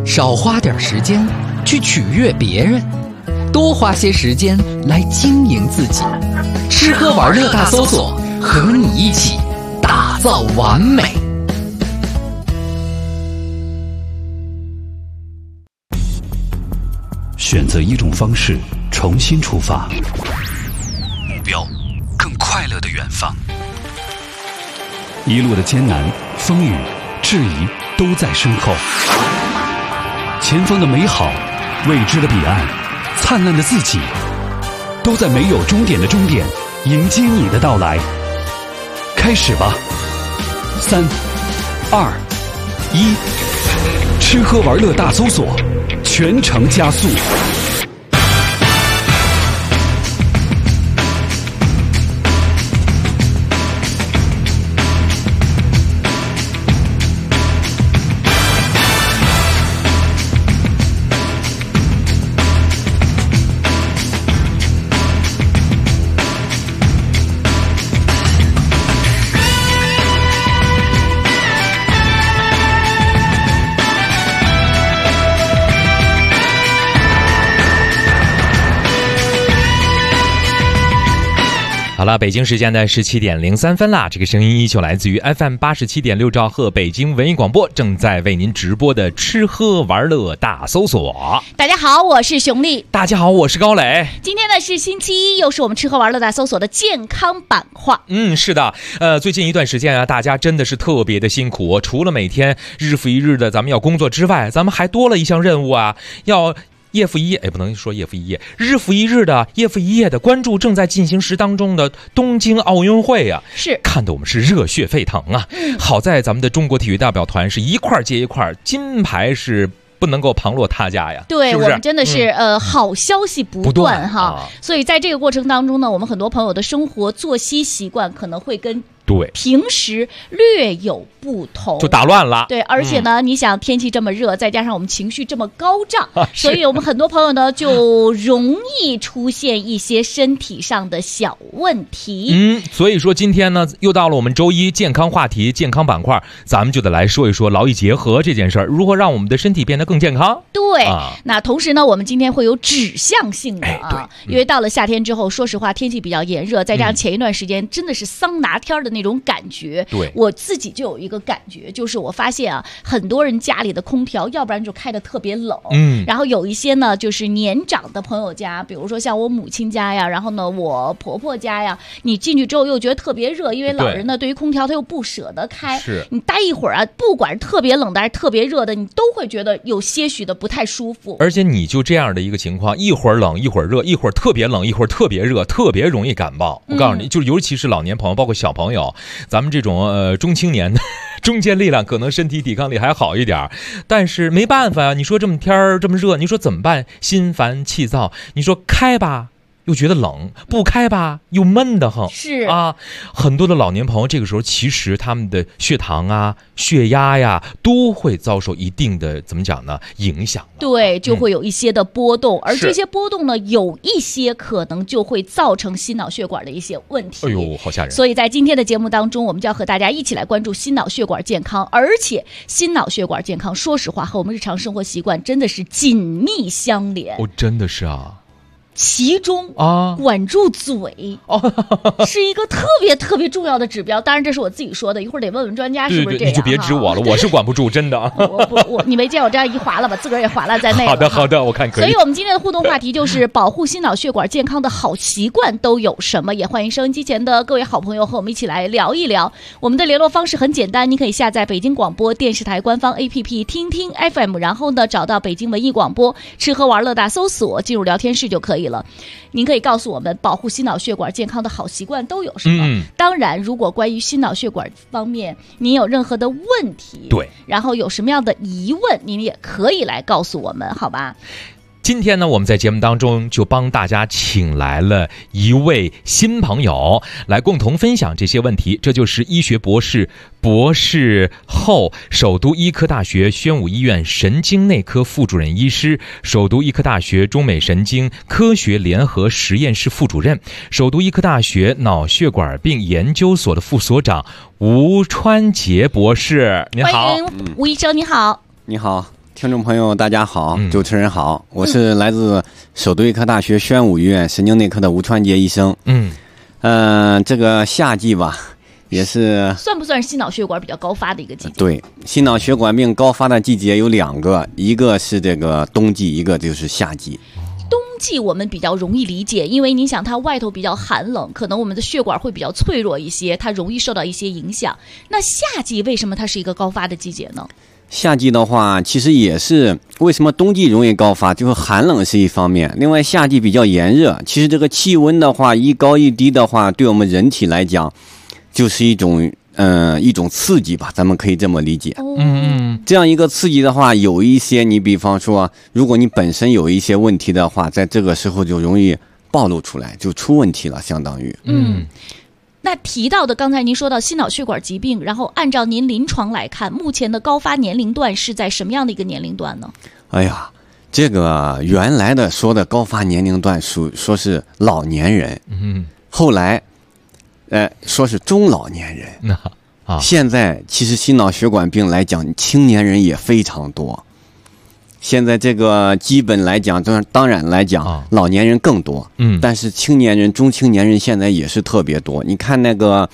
少花点时间去取悦别人，多花些时间来经营自己。吃喝玩乐大搜索，和你一起打造完美。 选择一种方式，重新出发，目标更快乐的远方。一路的艰难、风雨、质疑都在身后，前方的美好、未知的彼岸、灿烂的自己，都在没有终点的终点迎接你的到来。开始吧，3、2、1，吃喝玩乐大搜索，全程加速。 好了，北京时间的17点03分啦。这个声音依旧来自于 FM 87.6兆赫北京文艺广播，正在为您直播的吃喝玩乐大搜索。 大家好，我是熊丽。 大家好，我是高磊。 今天呢是星期一，又是我们吃喝玩乐大搜索的健康板块。 是的，最近一段时间啊，大家真的是特别的辛苦，除了每天日复一日的咱们要工作之外，咱们还多了一项任务啊，要夜复一夜，不能说夜复一夜，日复一日的夜复一夜的关注正在进行时当中的东京奥运会啊， 是看得我们是热血沸腾啊！好在咱们的中国体育代表团是一块接一块，金牌是不能够旁落他家呀。 对， 是不是我们真的是好消息不断哈。所以在这个过程当中呢，我们很多朋友的生活作息习惯可能会跟平时略有不同， 就打乱了。 对，而且呢，你想天气这么热，再加上我们情绪这么高涨，所以我们很多朋友呢就容易出现一些身体上的小问题。 所以说今天呢，又到了我们周一健康话题、健康板块，咱们就得来说一说劳逸结合这件事儿，如何让我们的身体变得更健康。 对，那同时呢，我们今天会有指向性的因为到了夏天之后，说实话天气比较炎热，再加上前一段时间真的是桑拿天的那种感觉。 对， 我自己就有一个感觉，就是我发现啊，很多人家里的空调要不然就开得特别冷，然后有一些呢就是年长的朋友家，比如说像我母亲家呀，然后呢我婆婆家呀，你进去之后又觉得特别热，因为老人呢对于空调他又不舍得开， 是你待一会儿啊，不管是特别冷的还是特别热的，你都会觉得有些许的不太舒服。 而且你就这样的一个情况，一会儿冷一会儿热，一会儿特别冷一会儿特别热，特别容易感冒。我告诉你，就是尤其是老年朋友，包括小朋友，咱们这种中青年的中坚力量可能身体抵抗力还好一点，但是没办法啊，你说这么天儿这么热，你说怎么办？心烦气躁，你说开吧又觉得冷，不开吧又闷得很。 是啊，很多的老年朋友这个时候其实他们的血糖啊、血压呀都会遭受一定的怎么讲呢影响。 对，就会有一些的波动，而这些波动呢，有一些可能就会造成心脑血管的一些问题。 哎呦，好吓人！ 所以在今天的节目当中，我们就要和大家一起来关注心脑血管健康，而且心脑血管健康，说实话和我们日常生活习惯真的是紧密相连。 真的是啊。 其中管住嘴是一个特别特别重要的指标，当然这是我自己说的，一会儿得问问专家是不是这样。 你就别指我了，我是管不住，真的。 你没见我这样一划了吧，自个儿也划了在内。 好的，我看可以。 所以我们今天的互动话题就是保护心脑血管健康的好习惯都有什么，也欢迎收音机前的各位好朋友和我们一起来聊一聊。我们的联络方式很简单，你可以下载北京广播电视台官方 APP 听听 FM， 然后呢找到北京文艺广播吃喝玩乐大搜索，进入聊天室就可以了。您可以告诉我们保护心脑血管健康的好习惯都有什么。当然如果关于心脑血管方面您有任何的问题， 对， 然后有什么样的疑问，您也可以来告诉我们，好吧？ 今天呢，我们在节目当中就帮大家请来了一位新朋友来共同分享这些问题，这就是医学博士后首都医科大学宣武医院神经内科副主任医师，首都医科大学中美神经科学联合实验室副主任，首都医科大学脑血管病研究所的副所长吴川杰博士。您好。 欢迎吴医生。你好。 你好。 听众朋友，大家好，主持人好，我是来自首都医科大学宣武医院神经内科的吴传杰医生。这个夏季吧，也是算不算是心脑血管比较高发的一个季节？ 对，心脑血管病高发的季节有2个，一个是这个冬季，一个就是夏季。 冬季我们比较容易理解，因为你想它外头比较寒冷，可能我们的血管会比较脆弱一些，它容易受到一些影响。那夏季为什么它是一个高发的季节呢？ 夏季的话，其实也是为什么冬季容易高发，就是寒冷是一方面，另外夏季比较炎热。其实这个气温的话，一高一低的话，对我们人体来讲，就是一种刺激吧，咱们可以这么理解。这样一个刺激的话，有一些你比方说，如果你本身有一些问题的话，在这个时候就容易暴露出来，就出问题了，相当于。 那提到的刚才您说到心脑血管疾病，然后按照您临床来看，目前的高发年龄段是在什么样的一个年龄段呢？ 哎呀，这个原来的说的高发年龄段说是老年人，后来说是中老年人。现在其实心脑血管病来讲，青年人也非常多。现在这个基本来讲，当然来讲，老年人更多，但是青年人、中青年人现在也是特别多。你看那个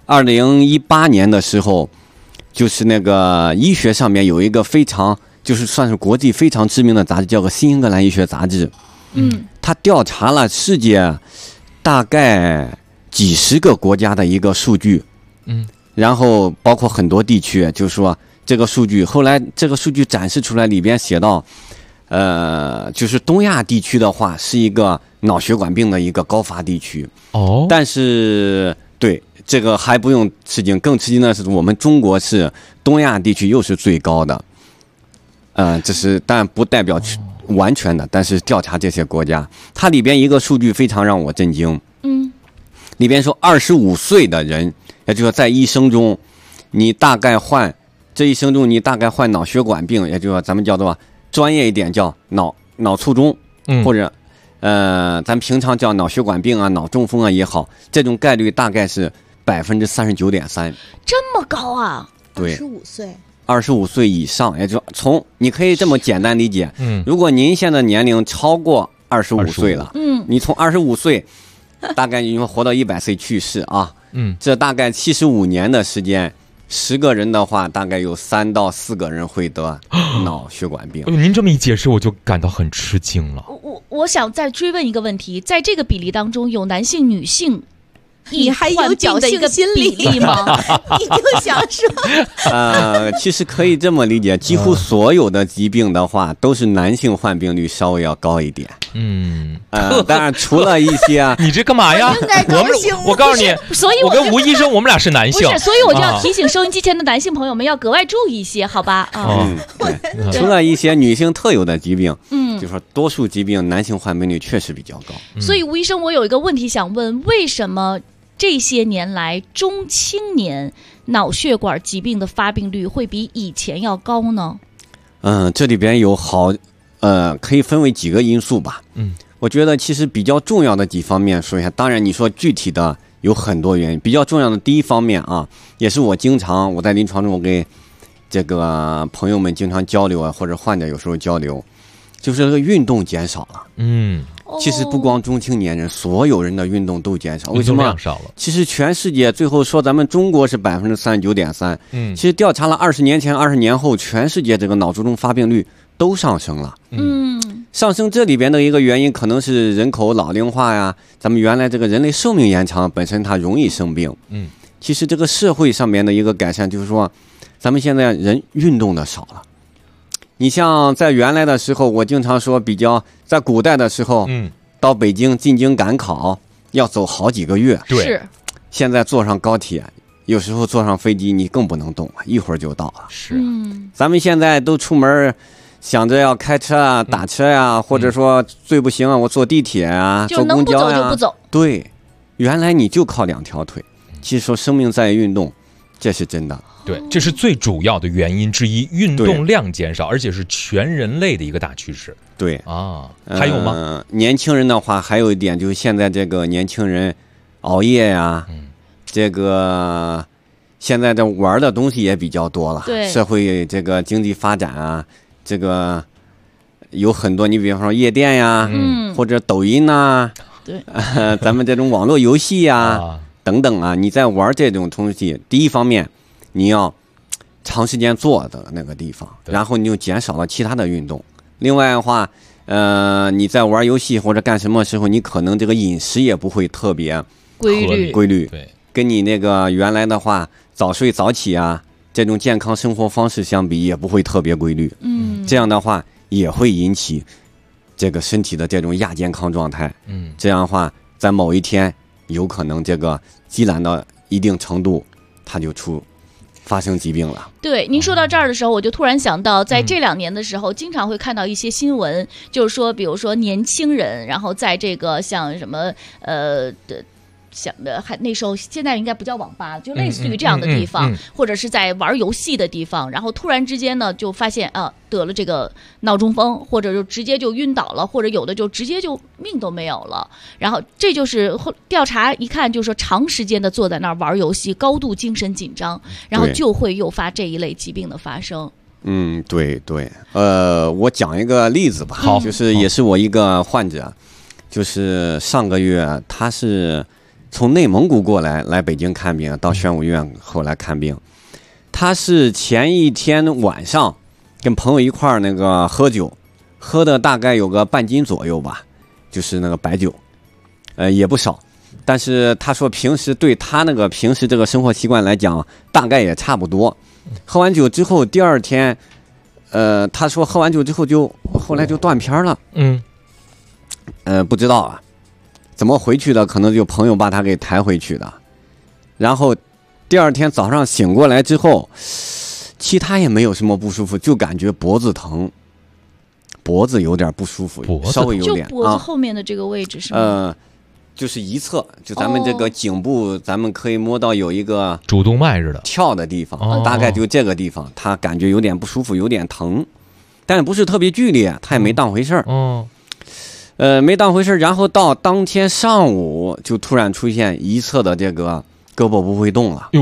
2018年的时候，就是那个医学上面有一个非常，就是算是国际非常知名的杂志，叫做《新英格兰医学杂志》。他调查了世界大概几十个国家的一个数据，然后包括很多地区，就是说。这个数据后来这个数据展示出来，里边写到，就是东亚地区的话是一个脑血管病的一个高发地区。但是对这个还不用吃惊，更吃惊的是我们中国是东亚地区又是最高的。这是但不代表完全的，但是调查这些国家，它里边一个数据非常让我震惊。里边说25岁的人，也就是说在一生中，你大概患脑血管病，也就是说咱们叫做专业一点叫脑卒中，或者咱平常叫脑血管病啊、脑中风啊也好，这种概率大概是39.3%， 这么高啊？ 对 ，25 岁以上，也就从你可以这么简单理解，如果您现在年龄超过25岁了，你从25岁大概你说活到100岁去世啊，这大概75年的时间。10个人的话，大概有3到4个人会得脑血管病。 您这么一解释，我就感到很吃惊了。 我想再追问一个问题，在这个比例当中，有男性、女性， 你还有侥幸心理吗？ 你就想说， 其实可以这么理解，几乎所有的疾病的话，都是男性患病率稍微要高一点。当然除了一些你这干嘛呀？我告诉你， 所以我跟吴医生我们俩是男性， 不是，所以我就要提醒收音机前的男性朋友们要格外注意一些，好吧？ 除了一些女性特有的疾病，就说多数疾病男性患病率确实比较高。 所以吴医生，我有一个问题想问，为什么这些年来中青年脑血管疾病的发病率会比以前要高呢？ 这里边有可以分为几个因素吧。我觉得其实比较重要的几方面说一下，当然你说具体的有很多原因，比较重要的第一方面啊，也是我在临床中我给这个朋友们经常交流啊，或者患者有时候交流，就是这个运动减少了。其实不光中青年人，所有人的运动都减少。为什么？ 量少了。 其实全世界最后说咱们中国是39.3%，其实调查了20年前、20年后，全世界这个脑卒中发病率都上升了。上升这里边的一个原因可能是人口老龄化呀，咱们原来这个人类寿命延长，本身它容易生病。其实这个社会上面的一个改善就是说，咱们现在人运动的少了。你像在原来的时候，我经常说在古代的时候，到北京进京赶考要走好几个月。 对， 现在坐上高铁，有时候坐上飞机你更不能动了，一会儿就到了。 是， 咱们现在都出门想着要开车啊、打车呀，或者说最不行啊，我坐地铁啊、坐公交呀， 就不走。 对，原来你就靠2条腿。其实说生命在于运动，这是真的。 对，这是最主要的原因之一，运动量减少，而且是全人类的一个大趋势。 对啊，还有吗？ 年轻人的话，还有一点就是现在这个年轻人熬夜呀，这个现在这玩的东西也比较多了。 对， 社会这个经济发展啊， 这个有很多，你比方说夜店呀，或者抖音呐， 对， 咱们这种网络游戏呀等等啊，你在玩这种东西，第一方面你要长时间坐的那个地方，然后你就减少了其他的运动。另外的话，你在玩游戏或者干什么时候，你可能这个饮食也不会特别规律， 对， 跟你那个原来的话早睡早起啊这种健康生活方式相比，也不会特别规律。这样的话也会引起这个身体的这种亚健康状态。这样的话，在某一天有可能这个积攒到一定程度，它就发生疾病了。 对，您说到这儿的时候，我就突然想到，在这2年的时候，经常会看到一些新闻，就是说，比如说年轻人，然后在这个像什么还那时候现在应该不叫网吧，就类似于这样的地方，或者是在玩游戏的地方，然后突然之间呢，就发现得了这个脑中风，或者就直接就晕倒了，或者有的就直接就命都没有了。然后这就是调查一看，就是说长时间的坐在那儿玩游戏，高度精神紧张，然后就会诱发这一类疾病的发生。 对，我讲一个例子吧，就是也是我一个患者，就是上个月他是从内蒙古过来北京看病，到宣武医院后来看病。他是前一天晚上跟朋友一块儿那个喝酒，喝的大概有个半斤左右吧，就是那个白酒，也不少。但是他说平时对他那个平时这个生活习惯来讲，大概也差不多。喝完酒之后，第二天，他说喝完酒之后后来就断片了。不知道啊。怎么回去的？可能就朋友把他给抬回去的，然后第二天早上醒过来之后，其他也没有什么不舒服，就感觉脖子疼，脖子有点不舒服，稍微有点。 就脖子后面的这个位置是吗？ 就是一侧，就咱们这个颈部，咱们可以摸到有一个主动脉似的跳的地方，大概就这个地方，他感觉有点不舒服，有点疼，但是不是特别剧烈，他也没当回事儿。没当回事，然后到当天上午就突然出现一侧的这个胳膊不会动了。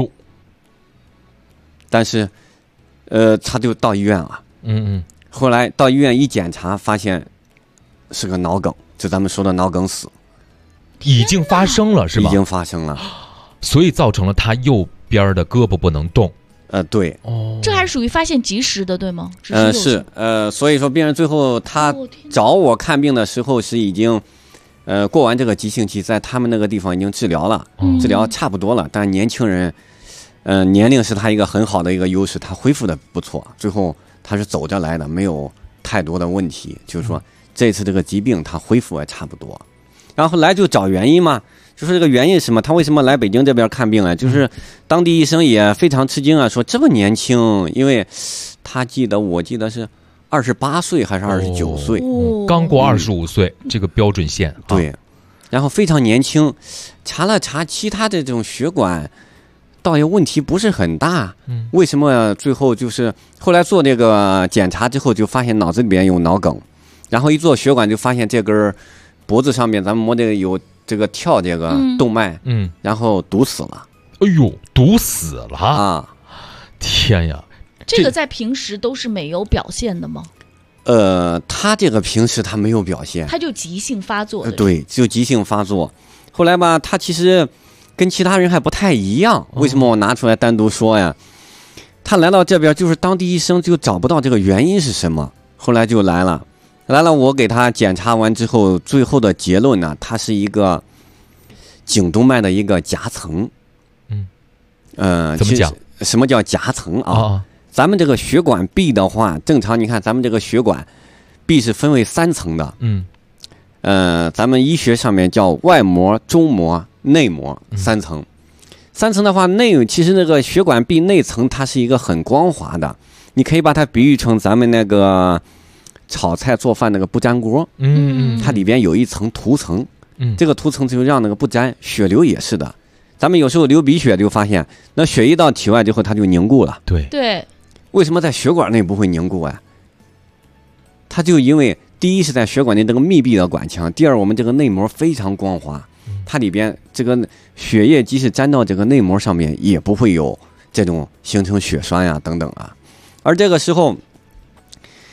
但是，他就到医院了。后来到医院一检查，发现是个脑梗，就咱们说的脑梗死， 已经发生了是吧？ 已经发生了， 所以造成了他右边的胳膊不能动。 对， 这还是属于发现及时的，对吗？ 是，所以说病人最后他找我看病的时候是已经，过完这个急性期，在他们那个地方已经治疗了，治疗差不多了。但是年轻人，年龄是他一个很好的一个优势，他恢复的不错，最后他是走着来的，没有太多的问题。就是说这次这个疾病他恢复也差不多，然后来就找原因嘛。就是这个原因是什么？他为什么来北京这边看病啊？就是当地医生也非常吃惊啊，说这么年轻，因为他我记得是28岁还是29岁， 刚过25岁这个标准线。 对，然后非常年轻，查了查其他的这种血管，倒也问题不是很大。为什么最后就是后来做这个检查之后，就发现脑子里边有脑梗，然后一做血管就发现这根脖子上面咱们摸这个有这个跳这个动脉，然后堵死了。 哎呦，堵死了啊！ 天呀， 这个在平时都是没有表现的吗？ 他这个平时他没有表现， 他就急性发作的。 对，就急性发作。后来吧，他其实跟其他人还不太一样。为什么我拿出来单独说呀？他来到这边，就是当地医生就找不到这个原因是什么，后来就来了，我给他检查完之后，最后的结论呢，它是一个颈动脉的一个夹层。 怎么讲？ 什么叫夹层啊？咱们这个血管壁的话，正常你看咱们这个血管壁是分为3层的。咱们医学上面叫外膜、中膜、内膜3层。3层的话，其实那个血管壁内层它是一个很光滑的，你可以把它比喻成咱们那个炒菜做饭那个不粘锅。它里边有一层涂层。这个涂层就让那个不粘。血流也是的，咱们有时候流鼻血就发现，那血一到体外之后它就凝固了。 对， 为什么在血管内不会凝固啊？它就因为第一是在血管内这个密闭的管腔，第二我们这个内膜非常光滑，它里边这个血液即使沾到这个内膜上面，也不会有这种形成血栓呀等等啊。而这个时候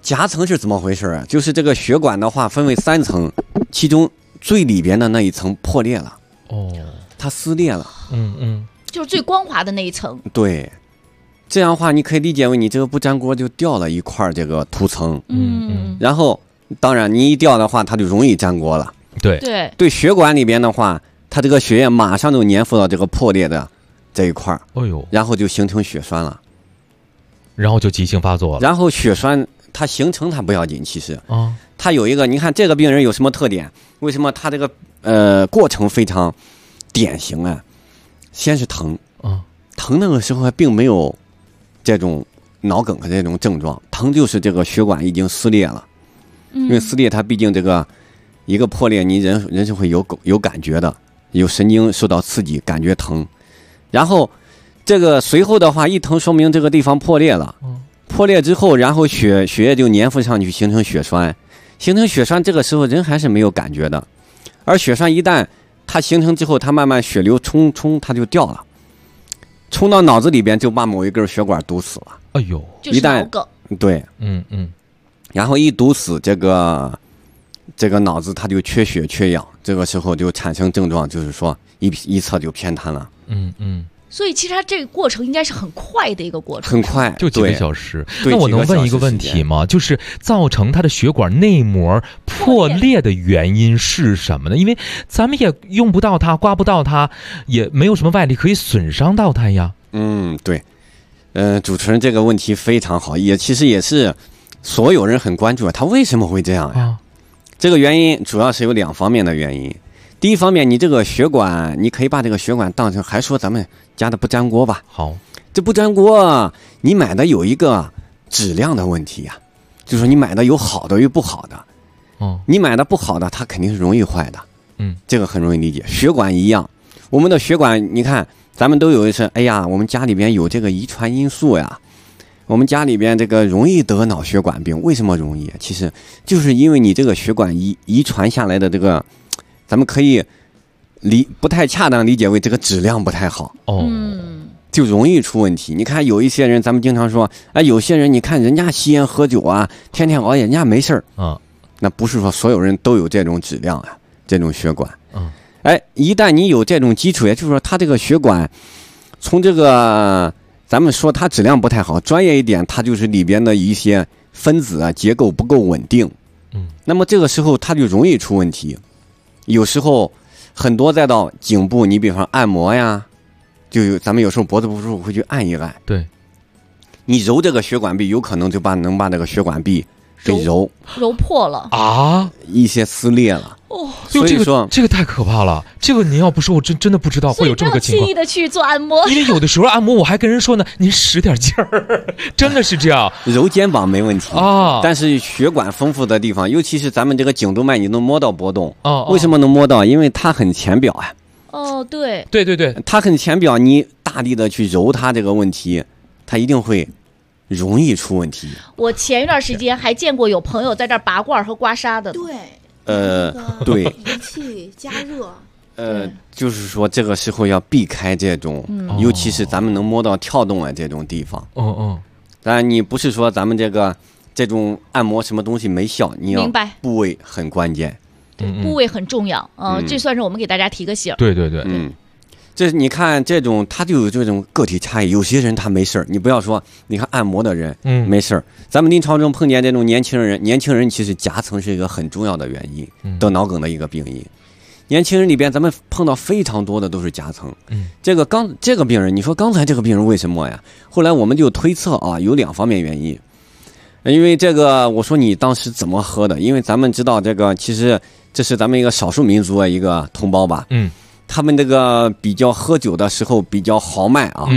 夹层是怎么回事啊？就是这个血管的话分为3层，其中最里边的那一层破裂了，它撕裂了， 就是最光滑的那一层。 对，这样的话你可以理解为你这个不粘锅就掉了一块这个涂层，然后当然你一掉的话，它就容易粘锅了。对，血管里边的话，它这个血液马上就粘附到这个破裂的这一块，然后就形成血栓了， 然后就急性发作了。 然后血栓它形成它不要紧，其实它有一个，你看这个病人有什么特点？为什么他这个过程非常典型啊？先是疼，疼那个时候还并没有这种脑梗的这种症状，疼就是这个血管已经撕裂了，因为撕裂它毕竟这个一个破裂，你人是会有感觉的，有神经受到刺激，感觉疼，然后这个随后的话一疼，说明这个地方破裂了，破裂之后，然后血液就粘附上去，形成血栓，形成血栓，这个时候人还是没有感觉的，而血栓一旦它形成之后，它慢慢血流冲它就掉了，冲到脑子里边就把某一根血管堵死了。 哎呦，就是脑梗。 对，然后一堵死这个脑子，它就缺血缺氧，这个时候就产生症状，就是说一侧就偏瘫了。 所以其实它这个过程应该是很快的一个过程， 很快， 就几个小时。那我能问一个问题吗？就是造成它的血管内膜破裂的原因是什么呢？因为咱们也用不到它，刮不到它，也没有什么外力可以损伤到它呀。 对，主持人这个问题非常好，其实也是所有人很关注，它为什么会这样呀？这个原因主要是有2方面的原因。第一方面，你这个血管，你可以把这个血管当成，还说咱们家的不粘锅吧。 好， 这不粘锅，你买的有一个质量的问题呀，就是说你买的有好的有不好的。你买的不好的，它肯定是容易坏的。这个很容易理解。血管一样，我们的血管，你看，咱们都有一次，哎呀，我们家里边有这个遗传因素呀，我们家里边这个容易得脑血管病，为什么容易？其实就是因为你这个血管遗传下来的这个。咱们可以不太恰当理解为这个质量不太好，就容易出问题。你看有一些人，咱们经常说，有些人你看人家吸烟喝酒啊，天天熬夜，人家没事儿，那不是说所有人都有这种质量啊，这种血管，一旦你有这种基础，也就是说它这个血管从这个咱们说它质量不太好，专业一点，它就是里边的一些分子啊结构不够稳定，那么这个时候它就容易出问题。有时候很多再到颈部，你比方按摩呀，咱们有时候脖子不舒服会去按一按， 对， 你揉这个血管壁，有可能就能把这个血管壁给揉破了啊， 一些撕裂了。 所以说这个太可怕了。这个您要不说，我真的不知道会有这么个情况。 轻易的去做按摩， 因为有的时候按摩我还跟人说呢，您使点劲儿，真的是这样。 揉肩膀没问题但是血管丰富的地方，尤其是咱们这个颈动脉，你能摸到波动。为什么能摸到？因为它很浅表呀。 对， 它很浅表，你大力的去揉它，这个问题，它一定会容易出问题。 我前一段时间还见过有朋友在这儿拔罐和刮痧的。 对， 仪器加热。 就是说这个时候要避开这种，尤其是咱们能摸到跳动啊这种地方。当然你不是说咱们这种按摩什么东西没效，你要部位很关键， 部位很重要。这算是我们给大家提个醒。 对， 这你看这种，他就有这种个体差异。有些人他没事你不要说，你看按摩的人，没事咱们临床中碰见这种年轻人其实夹层是一个很重要的原因，得脑梗的一个病因。年轻人里边，咱们碰到非常多的都是夹层。这个病人，你说刚才这个病人为什么呀？后来我们就推测有2方面原因。因为这个，我说你当时怎么喝的？因为咱们知道这个，其实这是咱们一个少数民族的一个同胞吧。他们这个比较喝酒的时候比较豪迈啊。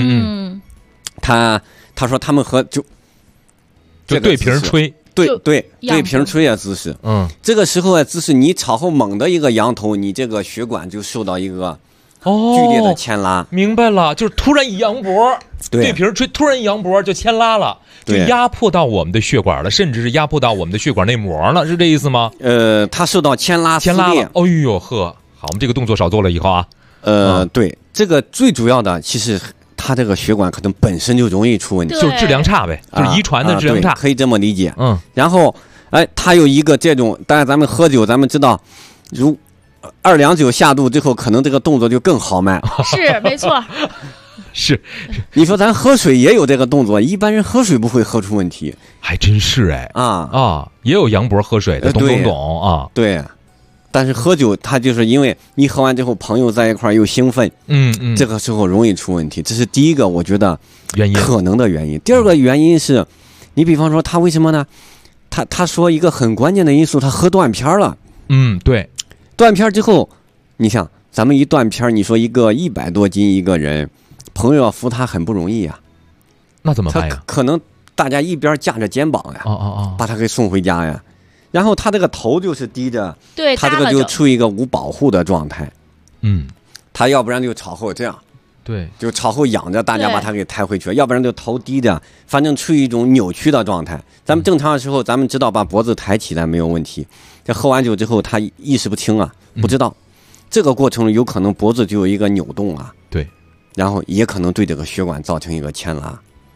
他说他们喝就对瓶吹。 对瓶吹的姿势。这个时候的姿势，你朝后猛的一个仰头，你这个血管就受到一个剧烈的牵拉。 明白了，就是突然一扬脖，对瓶吹，突然一扬脖就牵拉了，就压迫到我们的血管了，甚至是压迫到我们的血管内膜了，是这意思吗？ 它受到牵拉了。哎呦呵，好，我们这个动作少做了以后啊。 对，这个最主要的其实他这个血管可能本身就容易出问题， 就是质量差呗，就是遗传的质量差， 可以这么理解。 然后他有一个这种，当然咱们喝酒，咱们知道，如2两酒下肚之后，可能这个动作就更豪迈。 是没错。 是， 你说咱喝水也有这个动作，一般人喝水不会喝出问题， 还真是也有杨博喝水的，懂啊， 对。但是喝酒，他就是因为你喝完之后，朋友在一块儿又兴奋，这个时候容易出问题，这是第一个我觉得可能的原因。第二个原因是，你比方说他为什么呢？他说一个很关键的因素，他喝断片了。 对， 断片之后，你想咱们一断片，你说一个100多斤一个人。朋友要扶他很不容易呀， 那怎么办呀？ 可能大家一边架着肩膀呀，把他给送回家呀。然后他这个头就是低着， 对， 他这个就处于一个无保护的状态。他要不然就朝后这样， 对， 就朝后仰着，大家把他给抬回去；要不然就头低着，反正处于一种扭曲的状态。咱们正常的时候，咱们知道把脖子抬起来没有问题。这喝完酒之后，他意识不清啊，不知道这个过程有可能脖子就有一个扭动啊。 对。 然后也可能对这个血管造成一个牵拉，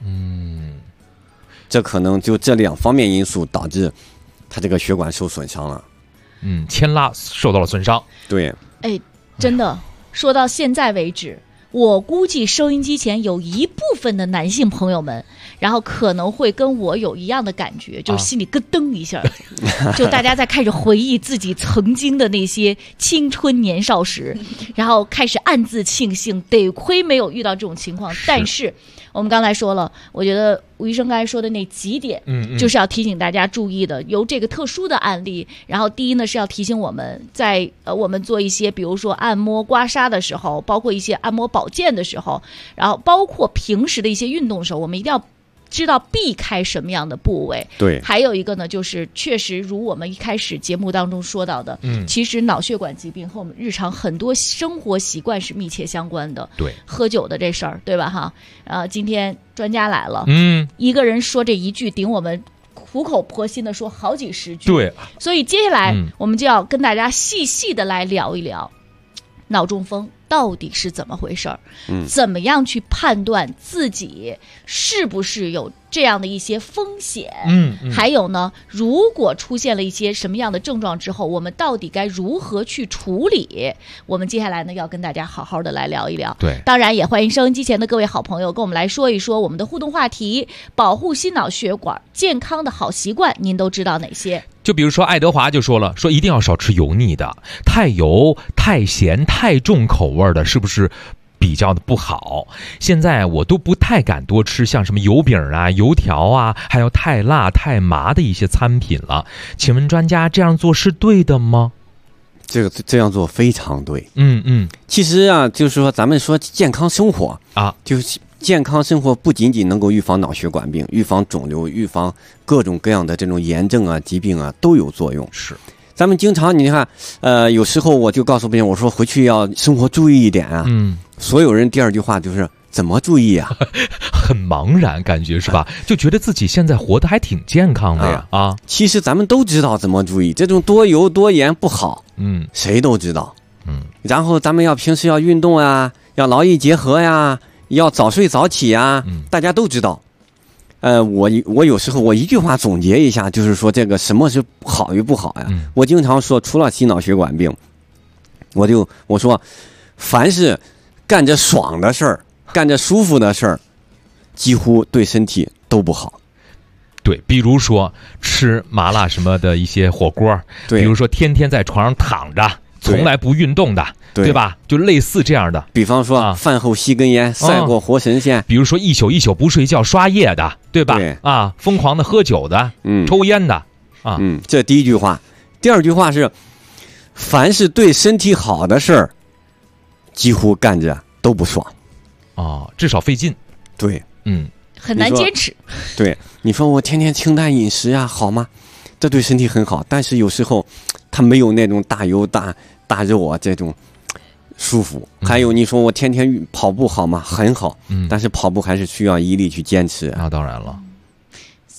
这可能就这2方面因素导致他这个血管受损伤了， 牵拉受到了损伤。 对， 真的说到现在为止，我估计收音机前有一部分的男性朋友们，然后可能会跟我有一样的感觉，就是心里咯噔一下，就大家在开始回忆自己曾经的那些青春年少时，然后开始暗自庆幸，得亏没有遇到这种情况。但是我们刚才说了，我觉得吴医生刚才说的那几点，就是要提醒大家注意的。由这个特殊的案例，然后第一呢是要提醒我们在我们做一些比如说按摩刮痧的时候，包括一些按摩保健的时候，然后包括平时的一些运动的时候，我们一定要知道避开什么样的部位。 对， 还有一个呢，就是确实如我们一开始节目当中说到的，其实脑血管疾病和我们日常很多生活习惯是密切相关的。 对， 喝酒的这事儿，对吧？哈，今天专家来了，一个人说这一句，顶我们苦口婆心的说好几十句。 对， 所以接下来我们就要跟大家细细的来聊一聊脑中风到底是怎么回事儿，怎么样去判断自己是不是有这样的一些风险，还有呢，如果出现了一些什么样的症状之后，我们到底该如何去处理？我们接下来呢要跟大家好好的来聊一聊。 对， 当然也欢迎收音机前的各位好朋友跟我们来说一说我们的互动话题：保护心脑血管健康的好习惯，您都知道哪些？ 就比如说爱德华就说了，说一定要少吃油腻的，太油、太咸、太重口味的，是不是比较的不好？现在我都不太敢多吃像什么油饼啊、油条啊，还有太辣、太麻的一些餐品了。请问专家，这样做是对的吗？ 这样做非常对。其实啊，就是说咱们说健康生活啊，就是健康生活不仅仅能够预防脑血管病、预防肿瘤、预防各种各样的这种炎症啊、疾病啊都有作用。 是， 咱们经常你看，有时候我就告诉别人，我说回去要生活注意一点啊。所有人第二句话就是怎么注意啊？ 很茫然，感觉是吧？就觉得自己现在活得还挺健康的呀啊！ 其实咱们都知道怎么注意，这种多油多盐不好，谁都知道。然后咱们要平时要运动啊，要劳逸结合呀，要早睡早起呀，大家都知道。我有时候我一句话总结一下，就是说这个什么是好与不好呀？我经常说，除了心脑血管病，我说，凡是干着爽的事儿，干着舒服的事儿，几乎对身体都不好。 对，比如说吃麻辣什么的一些火锅，比如说天天在床上躺着，从来不运动的，对吧？就类似这样的。 比方说饭后吸根烟，赛过活神仙。 比如说一宿一宿不睡觉刷夜的，对吧？ 对啊，疯狂的喝酒的，抽烟的啊。 这第一句话。第二句话是，凡是对身体好的事儿，几乎干着都不爽。 至少费劲。 对， 很难坚持。 对，你说我天天清淡饮食啊，好吗？这对身体很好，但是有时候它没有那种大油大肉啊这种舒服。还有你说我天天跑步好吗？很好，但是跑步还是需要毅力去坚持啊。 当然了。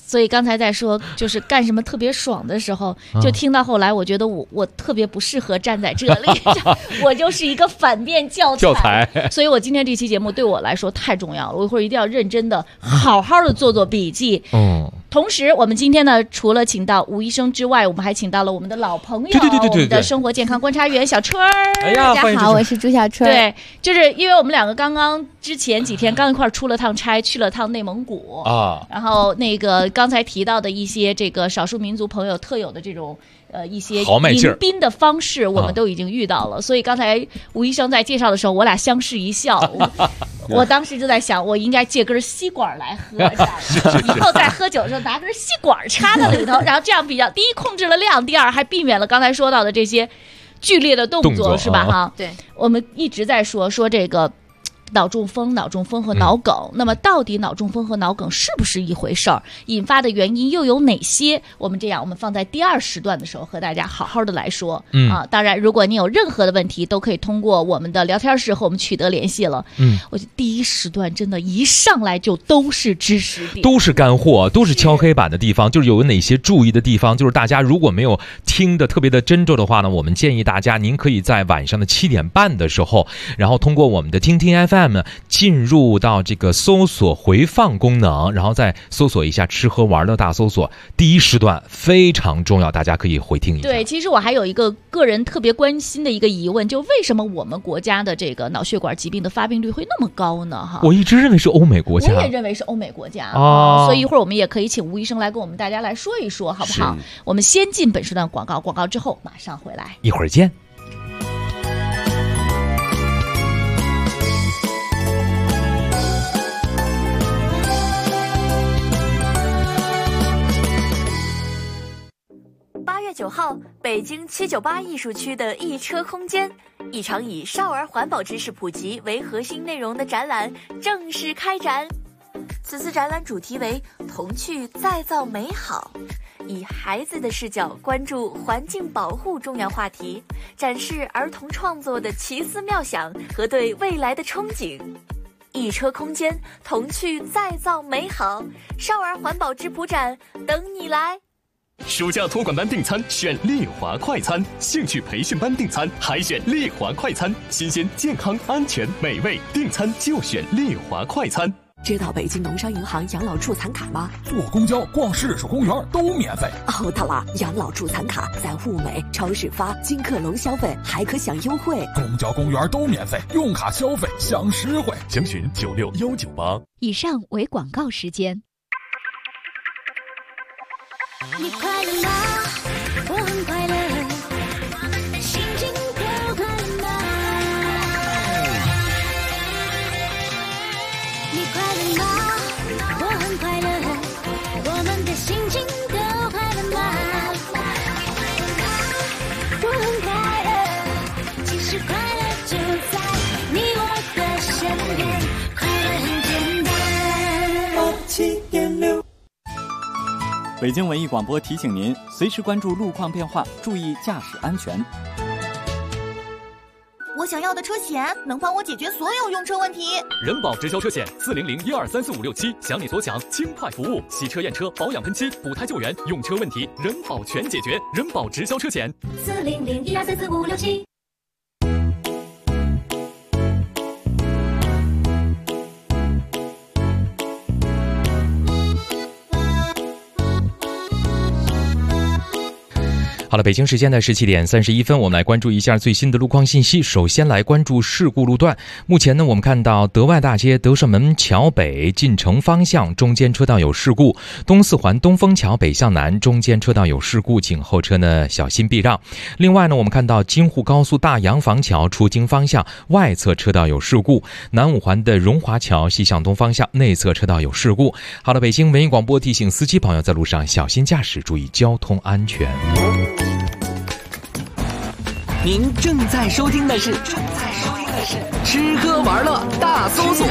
所以刚才在说就是干什么特别爽的时候，就听到后来，我觉得我特别不适合站在这里，我就是一个反面教材。所以我今天这期节目对我来说太重要了，我一会儿一定要认真的、好好的做笔记。同时，我们今天呢，除了请到吴医生之外，我们还请到了我们的老朋友，我们的生活健康观察员小春儿。 大家好，我是朱小春。 对，就是因为我们两个刚之前几天刚一块出了趟差，去了趟内蒙古啊，然后那个刚才提到的一些这个少数民族朋友特有的这种一些迎宾的方式，我们都已经遇到了。所以刚才吴医生在介绍的时候，我俩相视一笑。我当时就在想，我应该借根吸管来喝，以后在喝酒的时候拿根吸管插在里头，然后这样比较，第一控制了量，第二还避免了刚才说到的这些剧烈的动作是吧？哈， 对， 我们一直在说这个脑中风和脑梗，那么到底脑中风和脑梗是不是一回事儿？引发的原因又有哪些？我们放在第2时段的时候和大家好好的来说。当然，如果你有任何的问题，都可以通过我们的聊天室和我们取得联系了。我觉得第1时段真的，一上来就都是知识点， 都是干货，都是敲黑板的地方，就是有哪些注意的地方。就是大家如果没有听的特别的真着的话呢，我们建议大家，您可以在晚上的7点半的时候，然后通过我们的听听 FM。进入到这个搜索回放功能，然后再搜索一下吃喝玩乐大搜索，第1时段非常重要，大家可以回听一下。 对，其实我还有一个个人特别关心的一个疑问，就为什么我们国家的这个脑血管疾病的发病率会那么高呢？哈， 我一直认为是欧美国家， 我也认为是欧美国家所以一会儿我们也可以请吴医生来跟我们大家来说一说，好不好？我们先进本时段广告之后马上回来， 一会儿见。 8月9号，北京798艺术区的一车空间，一场以少儿环保知识普及为核心内容的展览正式开展。此次展览主题为童趣再造美好，以孩子的视角关注环境保护重要话题，展示儿童创作的奇思妙想和对未来的憧憬。一车空间，童趣再造美好，少儿环保质朴展等你来。 暑假托管班订餐选丽华快餐，兴趣培训班订餐还选丽华快餐，新鲜、健康、安全、美味，订餐就选丽华快餐。 知道北京农商银行养老助残卡吗？ 坐公交、逛市属公园都免费。 对了，养老助残卡在物美、超市发、金客隆消费还可享优惠， 公交、公园都免费，用卡消费享实惠。 详询96198。 以上为广告时间。 你快乐吗？我很快乐，心情都快乐吗？你快乐吗？我很快乐，我们的心情都快乐吗？我很快乐，其实快乐就在你我的身边，快乐很简单。 北京文艺广播提醒您，随时关注路况变化，注意驾驶安全。 我想要的车险能帮我解决所有用车问题。 人保直销车险40012345567，想你所想，轻快服务，洗车验车、保养喷漆、补胎救援，用车问题人保全解决。人保直销车险 40012345567。 好了，北京时间的17点31分，我们来关注一下最新的路况信息。首先来关注事故路段。目前呢，我们看到德外大街德胜门桥北进城方向中间车道有事故，东四环东风桥北向南中间车道有事故，请后车呢小心避让。另外呢，我们看到京沪高速大洋房桥出京方向外侧车道有事故，南五环的荣华桥西向东方向内侧车道有事故。好了，北京文艺广播提醒司机朋友在路上小心驾驶，注意交通安全。 您正在收听的是吃喝玩乐大搜索。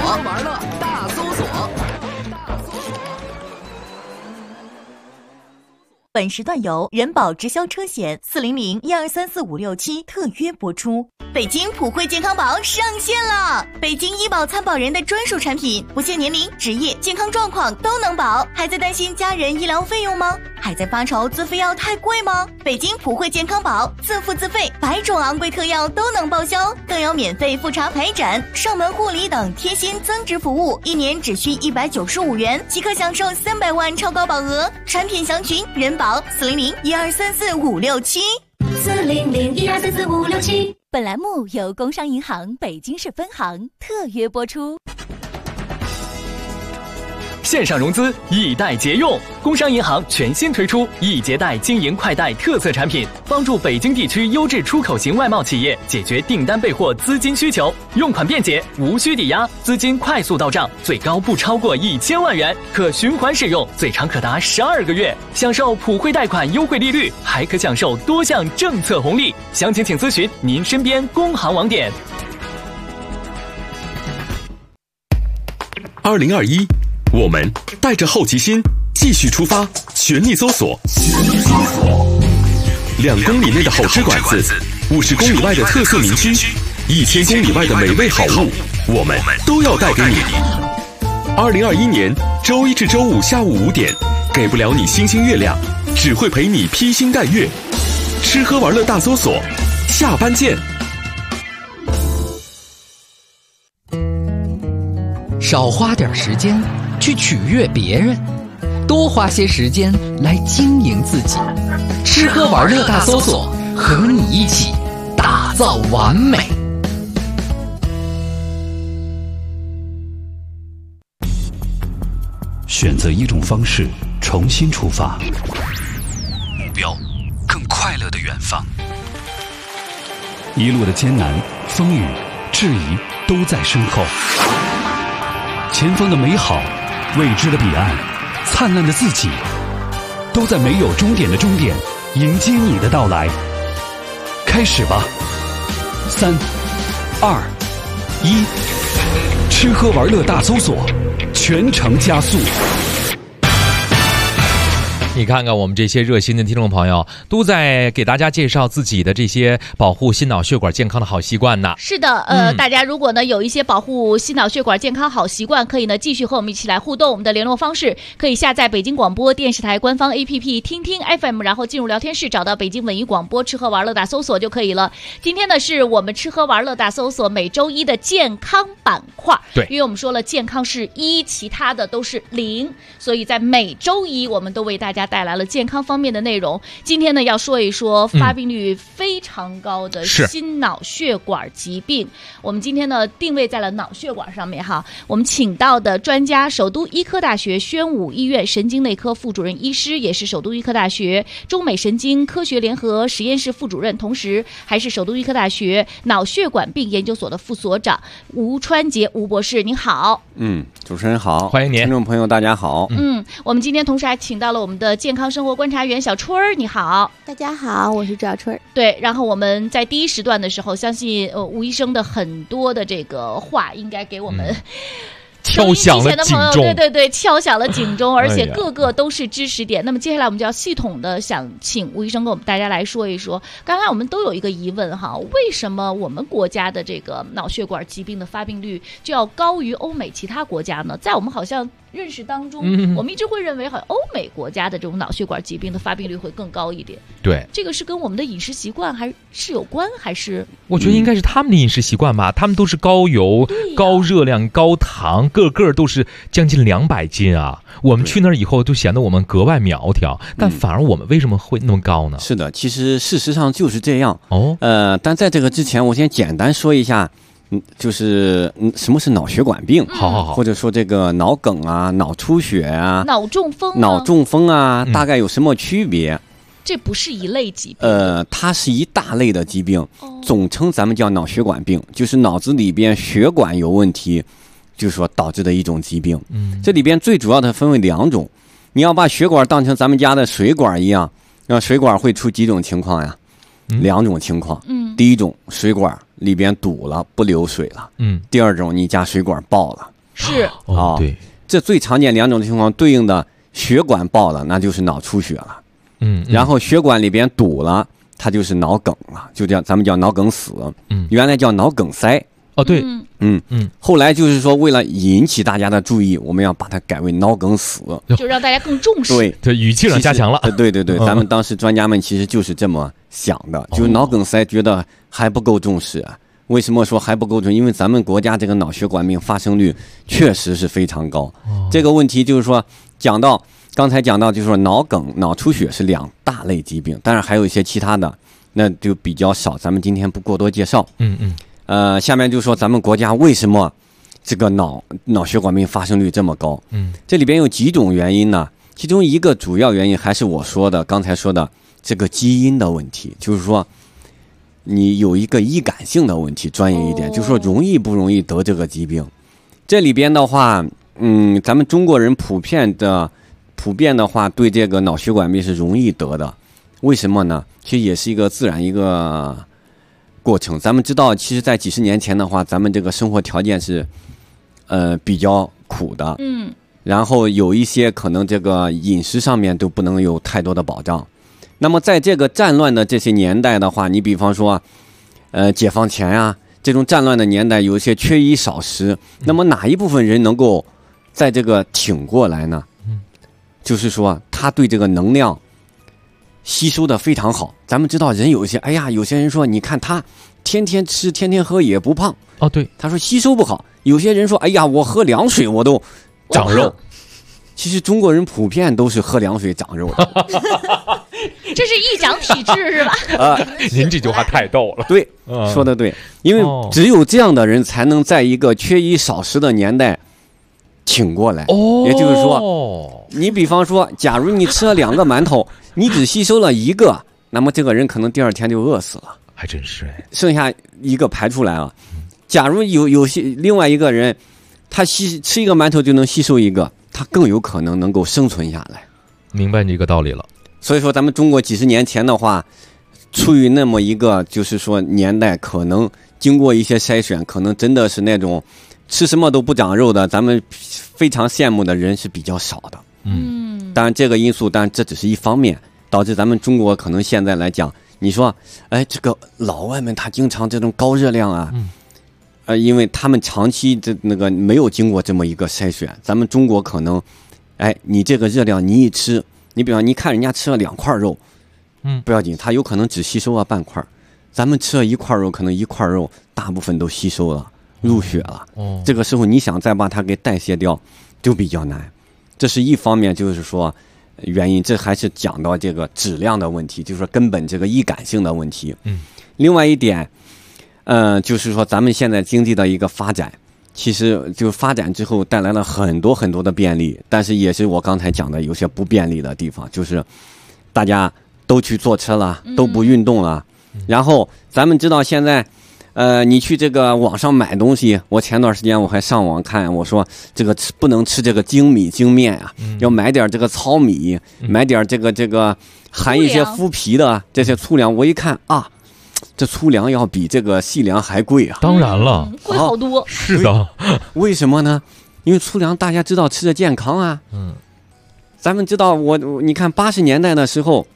本时段由人保直销车险400-1234567特约播出。北京普惠健康宝上线了，北京医保参保人的专属产品，不限年龄、职业、健康状况都能保。还在担心家人医疗费用吗？还在发愁自费药太贵吗？北京普惠健康宝自付自费，100种昂贵特药都能报销，更有免费复查陪诊、上门护理等贴心增值服务，1年只需195元即可享受300万超高保额。产品详询人保400-1234567，400-1234567。 本栏目由工商银行北京市分行特约播出。 线上融资易贷节用，工商银行全新推出易捷贷经营快贷特色产品，帮助北京地区优质出口型外贸企业解决订单备货资金需求，用款便捷，无需抵押，资金快速到账，最高不超过1000万元，可循环使用，最长可达12个月，享受普惠贷款优惠利率，还可享受多项政策红利。详情请咨询您身边工行网点。 2021，我们带着好奇心继续出发，全力搜索。2公里内的好吃馆子，50公里外的特色民居，1000公里外的美味好物，我们都要带给你。2021年周一至周五下午5点，给不了你星星月亮，只会陪你披星戴月。吃喝玩乐大搜索，下班见。 少花点时间去取悦别人，多花些时间来经营自己。吃喝玩乐大搜索，和你一起打造完美。 选择一种方式，重新出发， 目标更快乐的远方。 一路的艰难、风雨、质疑都在身后。前方的美好，未知的彼岸，灿烂的自己，都在没有终点的终点迎接你的到来。开始吧，3、2、1，吃喝玩乐大搜索，全程加速。 你看看我们这些热心的听众朋友，都在给大家介绍自己的这些保护心脑血管健康的好习惯呢。 是的，大家如果呢有一些保护心脑血管健康好习惯，可以呢继续和我们一起来互动。我们的联络方式可以下载北京广播电视台官方 APP 听听 FM， 然后进入聊天室找到北京文艺广播吃喝玩乐大搜索就可以了。今天呢是我们吃喝玩乐大搜索每周一的健康板块， 对， 因为我们说了健康是1，其他的都是0，所以在每周一我们都为大家带来了健康方面的内容。今天呢要说一说发病率非常高的心脑血管疾病，我们今天呢定位在了脑血管上面哈。我们请到的专家，首都医科大学宣武医院神经内科副主任医师，也是首都医科大学中美神经科学联合实验室副主任，同时还是首都医科大学脑血管病研究所的副所长吴川杰吴博士，您好。 主持人好， 欢迎您。 听众朋友大家好。 我们今天同时还请到了我们的健康生活观察员小春儿，你好。 大家好，我是赵小春儿。 对，然后我们在第一时段的时候，相信吴医生的很多的这个话应该给我们敲响了警钟， 对，敲响了警钟，而且个个都是知识点。那么接下来我们就要系统的想请吴医生跟我们大家来说一说。刚刚我们都有一个疑问哈，为什么我们国家的这个脑血管疾病的发病率就要高于欧美其他国家呢？在我们好像认识当中，我们一直会认为好像欧美国家的这种脑血管疾病的发病率会更高一点。 对， 这个是跟我们的饮食习惯还是有关，还是？ 我觉得应该是他们的饮食习惯吧，他们都是高油、高热量、高糖，个个都是将近200斤啊。我们去那儿以后都显得我们格外苗条，但反而我们为什么会那么高呢？ 是的，其实事实上就是这样。但在这个之前，我先简单说一下。就是什么是脑血管病， 好， 或者说这个脑梗啊、脑出血啊、 脑中风啊，大概有什么区别？ 这不是一类疾病， 它是一大类的疾病，总称咱们叫脑血管病，就是脑子里边血管有问题，就是说导致的一种疾病。这里边最主要的分为2种，你要把血管当成咱们家的水管一样，那水管会出几种情况呀？2种情况。第一种，水管里边堵了，不流水了。第二种，你家水管爆了。 是对， 这最常见2种情况对应的血管爆了，那就是脑出血了。 然后血管里边堵了，它就是脑梗了，就叫咱们叫脑梗死，原来叫脑梗塞。 哦，对， 后来就是说，为了引起大家的注意，我们要把它改为脑梗死， 就让大家更重视。 对，语气上加强了。 对，咱们当时专家们其实就是这么想的，就是脑梗塞觉得还不够重视啊。为什么说还不够重视？因为咱们国家这个脑血管病发生率确实是非常高。这个问题就是说，刚才讲到，就是说脑梗、脑出血是2大类疾病，当然还有一些其他的，那就比较少，咱们今天不过多介绍。下面就说咱们国家为什么这个脑血管病发生率这么高？这里边有几种原因呢？其中一个主要原因还是我刚才说的这个基因的问题，就是说你有一个易感性的问题，专业一点，就是说容易不容易得这个疾病。这里边的话，咱们中国人普遍的话，对这个脑血管病是容易得的。为什么呢？其实也是一个自然一个过程。咱们知道，其实在几十年前的话，咱们这个生活条件是比较苦的，然后有一些可能这个饮食上面都不能有太多的保障。那么在这个战乱的这些年代的话，你比方说解放前啊，这种战乱的年代，有一些缺衣少食，那么哪一部分人能够在这个挺过来呢？就是说他对这个能量吸收的非常好。咱们知道人有些人说，你看他天天吃天天喝也不胖。 哦，对， 他说吸收不好。有些人说，我喝凉水我都长肉。其实中国人普遍都是喝凉水长肉的。 这是易长体质是吧？ 您这句话太逗了。 对，说的对，因为只有这样的人才能在一个缺衣少食的年代挺过来。也就是说，你比方说，假如你吃了2个馒头，你只吸收了1个，那么这个人可能第2天就饿死了。 还真是， 剩下1个排出来了。假如有些另外一个人，他吃1个馒头就能吸收1个，他更有可能能够生存下来。 明白这个道理了。 所以说，咱们中国几十年前的话，处于那么一个就是说年代，可能经过一些筛选，可能真的是那种吃什么都不长肉的，咱们非常羡慕的人是比较少的。当然这个因素，当然这只是一方面，导致咱们中国可能现在来讲，你说，这个老外们他经常这种高热量啊，因为他们长期那个没有经过这么一个筛选，咱们中国可能，你这个热量你一吃。你比方你看人家吃了2块肉，不要紧，他有可能只吸收了半块，咱们吃了1块肉，可能1块肉大部分都吸收了，入血了。这个时候你想再把它给代谢掉，就比较难。这是一方面，就是说原因，这还是讲到这个质量的问题，就是说根本这个易感性的问题。另外一点，就是说咱们现在经济的一个发展。其实就发展之后带来了很多很多的便利，但是也是我刚才讲的有些不便利的地方，就是大家都去坐车了，都不运动了。然后咱们知道现在，你去这个网上买东西，我前段时间我还上网看，我说这个不能吃这个精米精面啊，要买点这个糙米，买点这个含一些麸皮的这些粗粮。我一看啊。这粗粮要比这个细粮还贵啊！ 当然了， 贵好多。 是的， 为什么呢？因为粗粮大家知道吃的健康啊。咱们知道你看80年代的时候，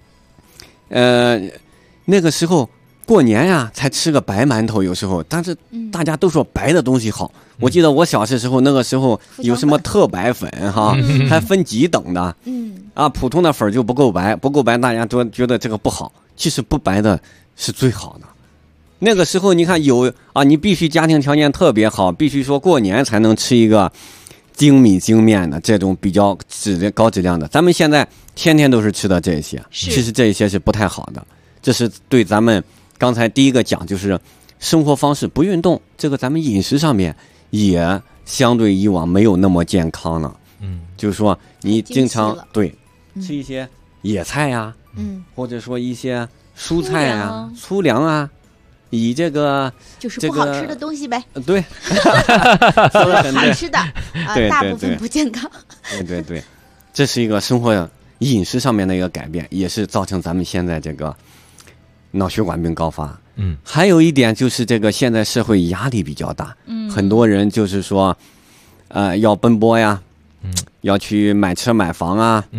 那个时候过年呀才吃个白馒头，有时候，但是大家都说白的东西好。我记得我小时候那个时候有什么特白粉哈，还分几等的。普通的粉就不够白，大家都觉得这个不好。其实不白的是最好的。那个时候你看你必须家庭条件特别好，必须说过年才能吃一个精米精面的这种比较高质量的。咱们现在天天都是吃的这些，其实这一些是不太好的。这是对咱们刚才第一个讲，就是生活方式不运动，这个咱们饮食上面也相对以往没有那么健康了。就是说你经常吃一些野菜呀，或者说一些蔬菜啊、粗粮啊，以这个就是不好吃的东西呗。 对， 说的很好吃的大部分不健康。 对，这是一个生活饮食上面的一个改变，也是造成咱们现在这个脑血管病高发。还有一点就是这个现在社会压力比较大，很多人就是说，要奔波呀，要去买车买房啊。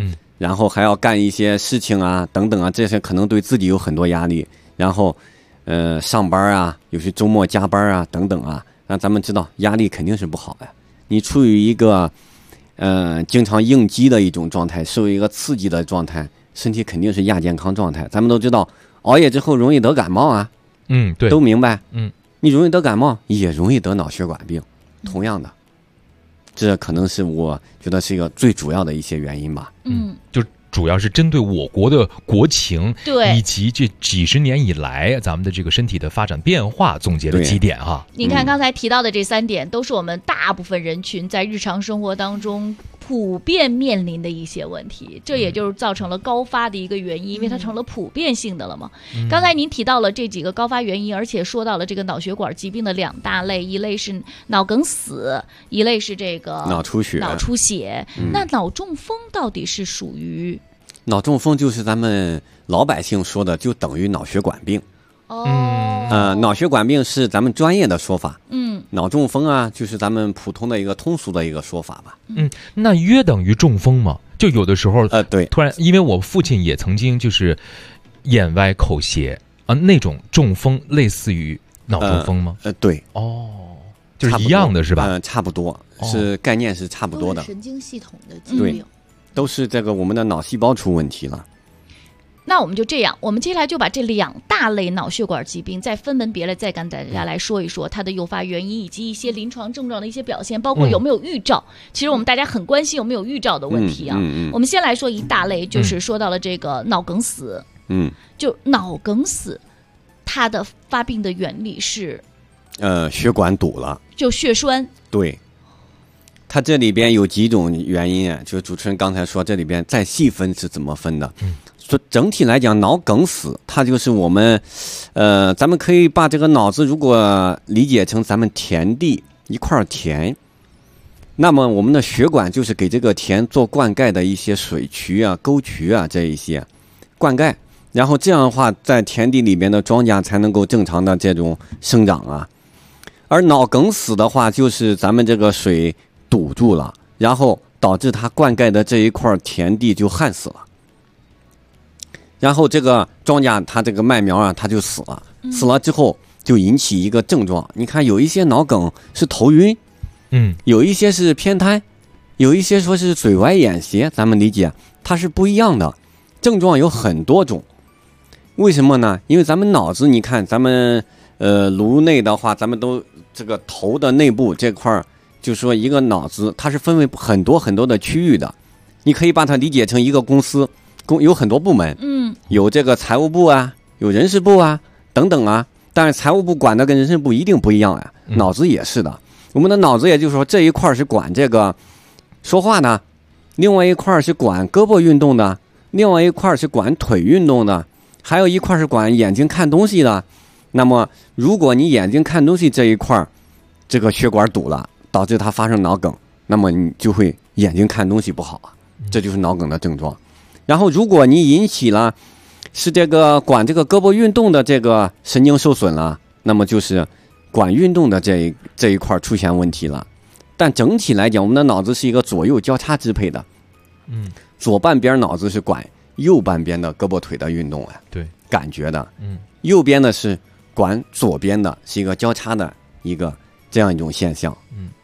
然后还要干一些事情啊，等等啊，这些可能对自己有很多压力。然后，上班啊，有些周末加班啊，等等啊，那咱们知道压力肯定是不好的。你处于一个，经常应激的一种状态，受一个刺激的状态，身体肯定是亚健康状态。咱们都知道，熬夜之后容易得感冒啊， 对， 都明白，你容易得感冒，也容易得脑血管病，同样的。这可能是我觉得是一个最主要的一些原因吧。 就主要是针对我国的国情， 对， 以及这几十年以来咱们的这个身体的发展变化总结的几点哈。 您看刚才提到的这3点，都是我们大部分人群在日常生活当中普遍面临的一些问题，这也就是造成了高发的一个原因，因为它成了普遍性的了嘛。刚才您提到了这几个高发原因，而且说到了这个脑血管疾病的2大类，一类是脑梗死，一类是这个脑出血。 那脑中风到底是属于？ 脑中风就是咱们老百姓说的，就等于脑血管病。脑血管病是咱们专业的说法。脑中风啊，就是咱们普通的一个通俗的一个说法吧。 那约等于中风吗？就有的时候， 对， 突然，因为我父亲也曾经就是眼歪口斜啊，那种中风类似于脑中风吗？ 对， 就是一样的是吧？ 差不多，是概念是差不多的。 神经系统的疾病。 对，都是这个我们的脑细胞出问题了。 那我们就这样，我们接下来就把这2大类脑血管疾病再分门别类，再跟大家来说一说它的诱发原因以及一些临床症状的一些表现，包括有没有预兆。其实我们大家很关心有没有预兆的问题啊。我们先来说一大类，就是说到了这个脑梗死。就脑梗死，它的发病的原理是， 血管堵了， 就血栓。 对。它这里边有几种原因啊，就主持人刚才说，这里边再细分是怎么分的？说整体来讲，脑梗死它就是我们，咱们可以把这个脑子如果理解成咱们田地一块田，那么我们的血管就是给这个田做灌溉的一些水渠啊、沟渠啊这一些灌溉，然后这样的话，在田地里面的庄稼才能够正常的这种生长啊。而脑梗死的话，就是咱们这个水堵住了，然后导致它灌溉的这一块田地就旱死了，然后这个庄稼它这个麦苗啊，它就死了，死了之后就引起一个症状。你看有一些脑梗是头晕，有一些是偏瘫，有一些说是嘴歪眼斜，咱们理解它是不一样的，症状有很多种。为什么呢？因为咱们脑子，你看咱们颅内的话，咱们都这个头的内部这块，就是说一个脑子它是分为很多很多的区域的，你可以把它理解成一个公司，有很多部门，有这个财务部啊，有人事部啊等等啊，但是财务部管的跟人事部一定不一样呀，脑子也是的。我们的脑子也就是说这一块是管这个说话的，另外一块是管胳膊运动的，另外一块是管腿运动的，还有一块是管眼睛看东西的。那么如果你眼睛看东西这一块这个血管堵了，导致它发生脑梗，那么你就会眼睛看东西不好啊，这就是脑梗的症状。然后如果你引起了是这个管这个胳膊运动的这个神经受损了，那么就是管运动的这一块出现问题了。但整体来讲，我们的脑子是一个左右交叉支配的，左半边脑子是管右半边的胳膊腿的运动啊， 对， 感觉的，右边的是管左边的，是一个交叉的一个这样一种现象。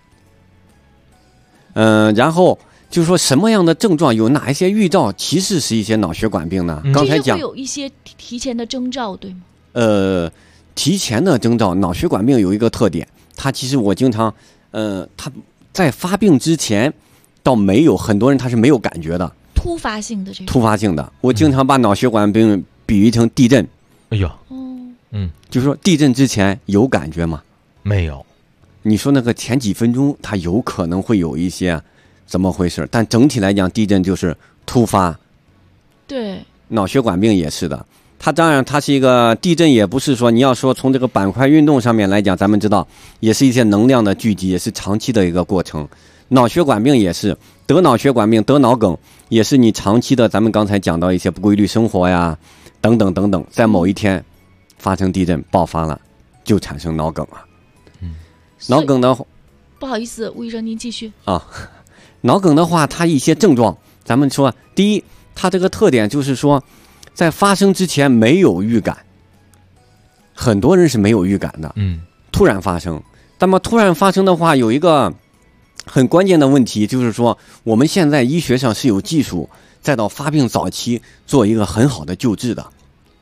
然后就说什么样的症状，有哪一些预兆，其实是一些脑血管病呢？刚才讲会有一些提前的征兆，对吗？ 提前的征兆，脑血管病有一个特点，它其实我经常，它在发病之前倒没有，很多人他是没有感觉的， 突发性的这种。 突发性的，我经常把脑血管病比喻成地震。 哎呀， 就是说地震之前有感觉吗？ 没有。 你说那个前几分钟，它有可能会有一些怎么回事，但整体来讲，地震就是突发。 对， 脑血管病也是的。它当然，它是一个地震，也不是说你要说从这个板块运动上面来讲，咱们知道也是一些能量的聚集，也是长期的一个过程。脑血管病也是，得脑血管病、得脑梗，也是你长期的，咱们刚才讲到一些不规律生活呀，等等等等，在某一天发生地震爆发了，就产生脑梗了。脑梗的， 不好意思，吴医生您继续啊。脑梗的话，它一些症状，咱们说第一， 它这个特点就是说，在发生之前没有预感，很多人是没有预感的，突然发生。那么突然发生的话，有一个很关键的问题，就是说我们现在医学上是有技术，再到发病早期做一个很好的救治的。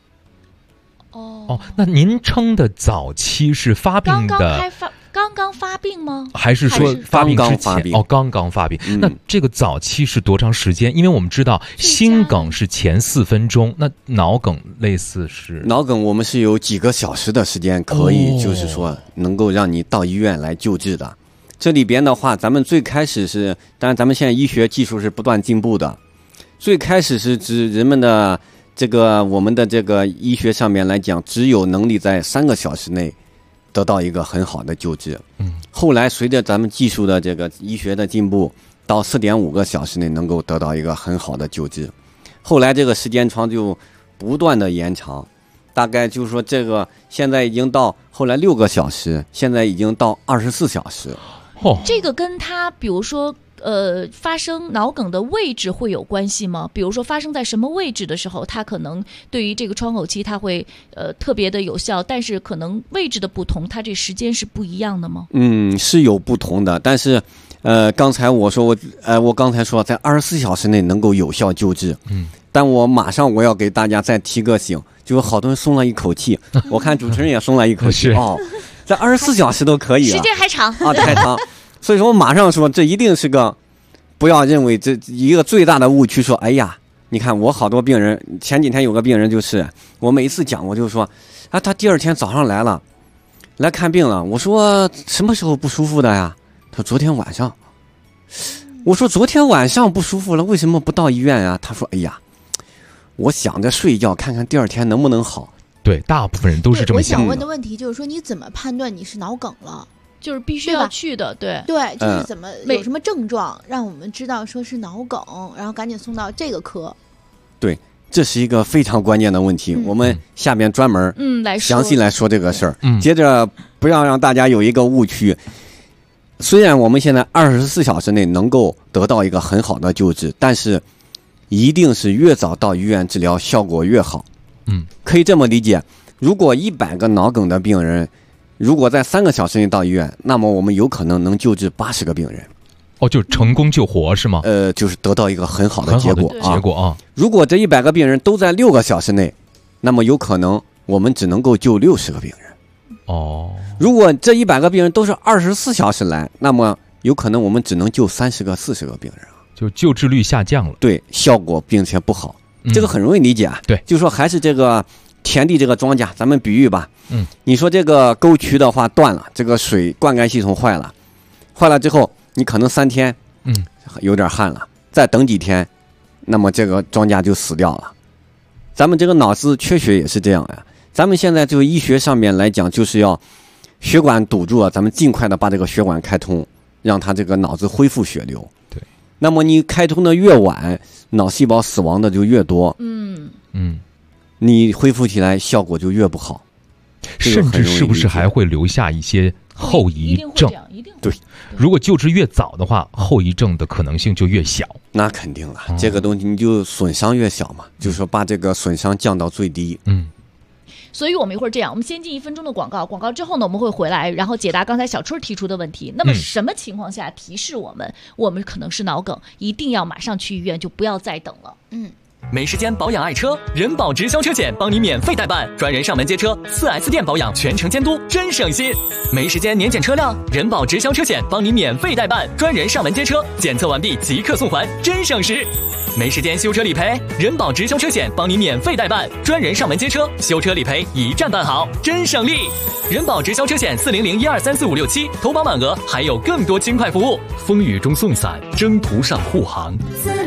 哦，那您称的早期是发病的刚刚发病吗？ 还是说发病之前？刚刚发病。那这个早期是多长时间？因为我们知道心梗是前4分钟，那脑梗类似是？ 脑梗我们是有几个小时的时间可以，就是说能够让你到医院来救治的。这里边的话，咱们最开始是，当然咱们现在医学技术是不断进步的，最开始是指人们的我们的这个医学上面来讲，只有能力在3个小时内得到一个很好的救治。后来随着咱们技术的这个医学的进步，到4.5个小时内能够得到一个很好的救治。后来这个时间窗就不断的延长，大概就是说这个现在已经到后来6个小时，现在已经到24小时。 这个跟它比如说发生脑梗的位置会有关系吗？比如说发生在什么位置的时候，它可能对于这个窗口期它会特别的有效，但是可能位置的不同，它这时间是不一样的吗？ 是有不同的，但是刚才我刚才说在24小时内能够有效救治，但我马上要给大家再提个醒，就好多人松了一口气，我看主持人也松了一口气在24小时都可以了， 时间还长太长。所以说我马上说，这一定是个，不要认为这一个最大的误区。说，哎呀，你看我好多病人，前几天有个病人就是，我每一次讲我就说，他第2天早上来看病了。我说什么时候不舒服的呀？他说昨天晚上。我说昨天晚上不舒服了，为什么不到医院呀？他说，哎呀，我想着睡一觉，看看第2天能不能好。 对，大部分人都是这么想的。 我想问的问题就是说，你怎么判断你是脑梗了？ 就是必须要去的，对， 就是怎么有什么症状，让我们知道说是脑梗，然后赶紧送到这个科。 对，这是一个非常关键的问题，我们下面专门详细来说这个事儿。接着不要让大家有一个误区，虽然我们现在24小时内能够得到一个很好的救治，但是一定是越早到医院治疗效果越好。可以这么理解，如果100个脑梗的病人，如果在3个小时内到医院，那么我们有可能能救治80个病人。 就成功救活是吗？ 就是得到一个很好的结果啊。 如果这100个病人都在6个小时内，那么有可能我们只能够救60个病人。如果这100个病人都是24小时来，那么有可能我们只能救30个、40个病人。 就救治率下降了。 对，效果并且不好。这个很容易理解啊。 对， 就说还是这个田地这个庄稼，咱们比喻吧。你说这个沟渠的话断了，这个水灌溉系统坏了之后，你可能3天，有点旱了，再等几天，那么这个庄稼就死掉了。咱们这个脑子缺血也是这样呀。咱们现在就医学上面来讲，就是要血管堵住了，咱们尽快的把这个血管开通，让它这个脑子恢复血流。 对， 那么你开通的越晚，脑细胞死亡的就越多。你恢复起来效果就越不好， 甚至是不是还会留下一些后遗症？ 对， 如果救治越早的话，后遗症的可能性就越小。 那肯定了，这个东西你就损伤越小嘛，就是说把这个损伤降到最低。 所以我们一会儿这样，我们先进1分钟的广告，广告之后呢，我们会回来，然后解答刚才小春提出的问题。那么什么情况下提示我们可能是脑梗，一定要马上去医院，就不要再等了。 没时间保养爱车，人保直销车险帮你免费代办，专人上门接车，4S 店保养全程监督，真省心。没时间年检车辆，人保直销车险帮你免费代办，专人上门接车，检测完毕即刻送还，真省时。没时间修车理赔，人保直销车险帮你免费代办，专人上门接车，修车理赔一站办好，真省力。人保直销车险40012345667，投保满额还有更多轻快服务。 风雨中送伞，征途上护航。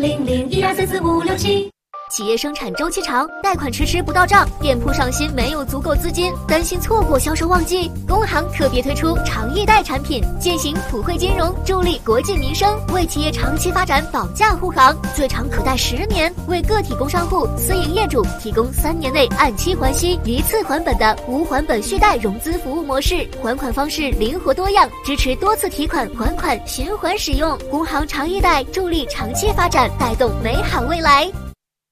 40012345667。企业生产周期长，贷款迟迟不到账，店铺上新没有足够资金，担心错过销售旺季。工行特别推出长易贷产品，践行普惠金融，助力国进民生，为企业长期发展保驾护航，最长可贷10年，为个体工商户、私营业主提供3年内按期还息、一次还本的无还本续贷融资服务模式，还款方式灵活多样，支持多次提款还款循环使用。工行长易贷助力长期发展，带动美好未来。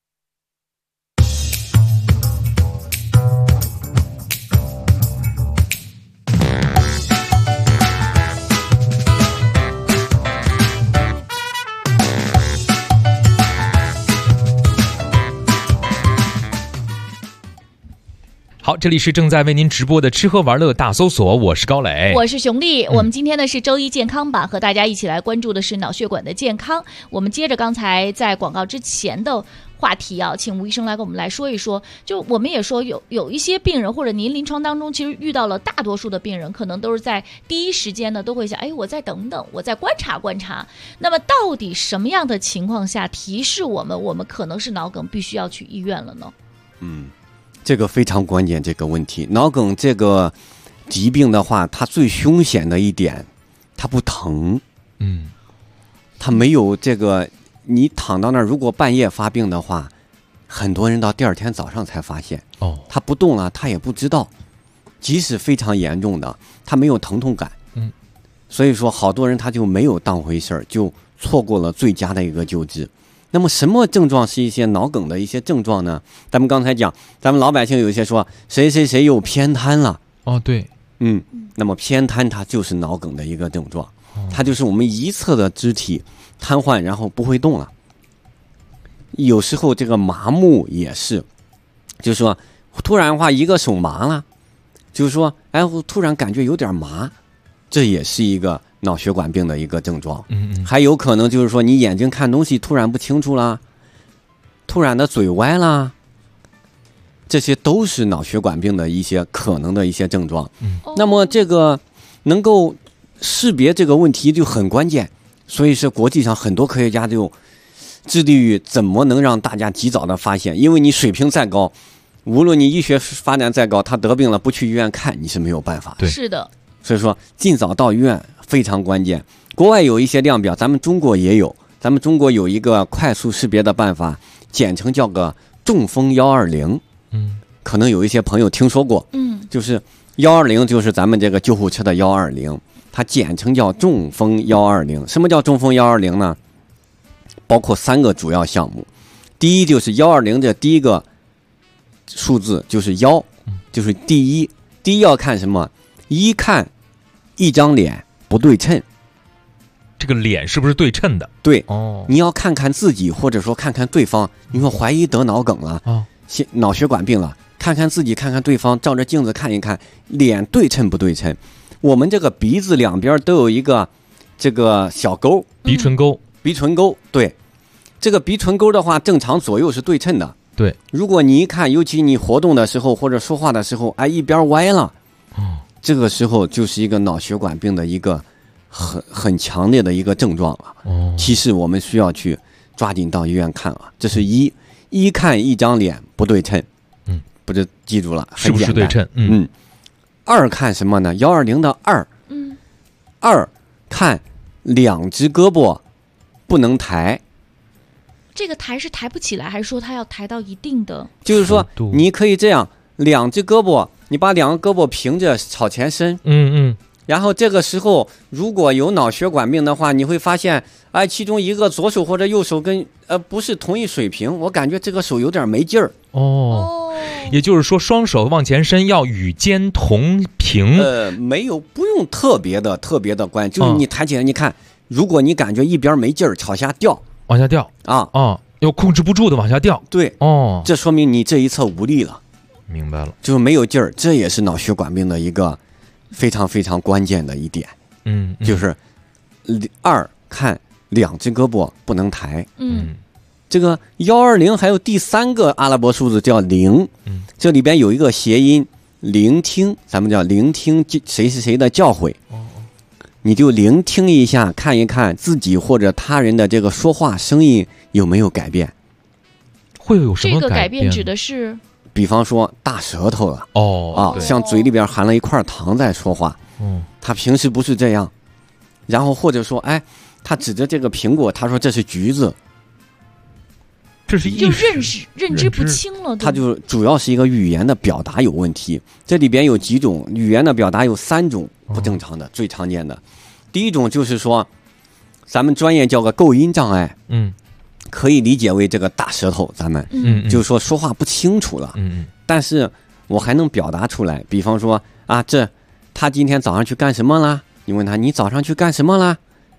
好，这里是正在为您直播的吃喝玩乐大搜索，我是高磊， 我是熊丽。我们今天呢是周一健康版，和大家一起来关注的是脑血管的健康。我们接着刚才在广告之前的话题啊，请吴医生来跟我们来说一说。就我们也说有一些病人，或者您临床当中其实遇到了大多数的病人，可能都是在第一时间呢都会想，我再等等，我再观察观察。那么到底什么样的情况下提示我们可能是脑梗，必须要去医院了呢？ 这个非常关键，这个问题。脑梗这个疾病的话，它最凶险的一点，它不疼，它没有这个，你躺到那儿，如果半夜发病的话，很多人到第二天早上才发现，他不动了，他也不知道，即使非常严重的，他没有疼痛感，所以说好多人他就没有当回事儿，就错过了最佳的一个救治。那么什么症状是一些脑梗的一些症状呢？咱们刚才讲，咱们老百姓有一些说谁谁谁又偏瘫了， 对， 那么偏瘫它就是脑梗的一个症状，它就是我们一侧的肢体瘫痪，然后不会动了。有时候这个麻木也是，就是说突然的话一个手麻了，就是说我突然感觉有点麻，这也是一个脑血管病的一个症状。还有可能就是说你眼睛看东西突然不清楚啦，突然的嘴歪啦，这些都是脑血管病的一些可能的一些症状。那么这个能够识别这个问题就很关键，所以是国际上很多科学家就致力于怎么能让大家及早的发现。因为你水平再高，无论你医学发展再高，他得病了不去医院看你是没有办法的。 是的， 所以说尽早到医院非常关键。国外有一些量表，咱们中国也有，咱们中国有一个快速识别的办法，简称叫个中风120。可能有一些朋友听说过，就是120就是咱们这个救护车的120，它简称叫中风120。什么叫中风120呢？包括3个主要项目。第一就是120的第一个数字就是1，就是第一要看什么？一看一张脸不对称， 这个脸是不是对称的？ 对，你要看看自己，或者说看看对方。你说怀疑得脑梗了，脑血管病了，看看自己，看看对方，照着镜子看一看，脸对称不对称。我们这个鼻子两边都有一个这个小沟， 鼻唇沟， 对，这个鼻唇沟的话，正常左右是对称的。 对， 如果你一看，尤其你活动的时候或者说话的时候，一边歪了，这个时候就是一个脑血管病的一个很强烈的一个症状了。其实我们需要去抓紧到医院看啊。这是一看一张脸不对称，不是记住了， 是不是对称？ 二看什么呢？120的二看两只胳膊不能抬。 这个抬是抬不起来，还是说它要抬到一定的？ 就是说，你可以这样，两只胳膊，你把两个胳膊平着朝前伸，然后这个时候，如果有脑血管病的话，你会发现，其中一个左手或者右手跟不是同一水平，我感觉这个手有点没劲儿。 也就是说，双手往前伸要与肩同平。 没有，不用特别的关，就是你抬起来，你看，如果你感觉一边没劲儿，朝下掉。 往下掉要控制不住的往下掉。 对，这说明你这一侧无力了。 明白了， 就是没有劲儿，这也是脑血管病的一个非常非常关键的一点。就是二看两只胳膊不能抬。这个120还有第3个阿拉伯数字叫0，这里边有一个谐音聆听，咱们叫聆听谁是谁的教诲。你就聆听一下，看一看自己或者他人的这个说话声音有没有改变。 会有什么改变？ 这个改变指的是， 比方说大舌头了，像嘴里边含了一块糖在说话，他平时不是这样。然后或者说，他指着这个苹果，他说这是橘子， 这是就认知不清了。 他就主要是一个语言的表达有问题。这里边有几种语言的表达，有3种不正常的，最常见的。第一种就是说，咱们专业叫个构音障碍，可以理解为这个大舌头，咱们就是说说话不清楚了，但是我还能表达出来。比方说他今天早上去干什么啦？你问他，你早上去干什么啦？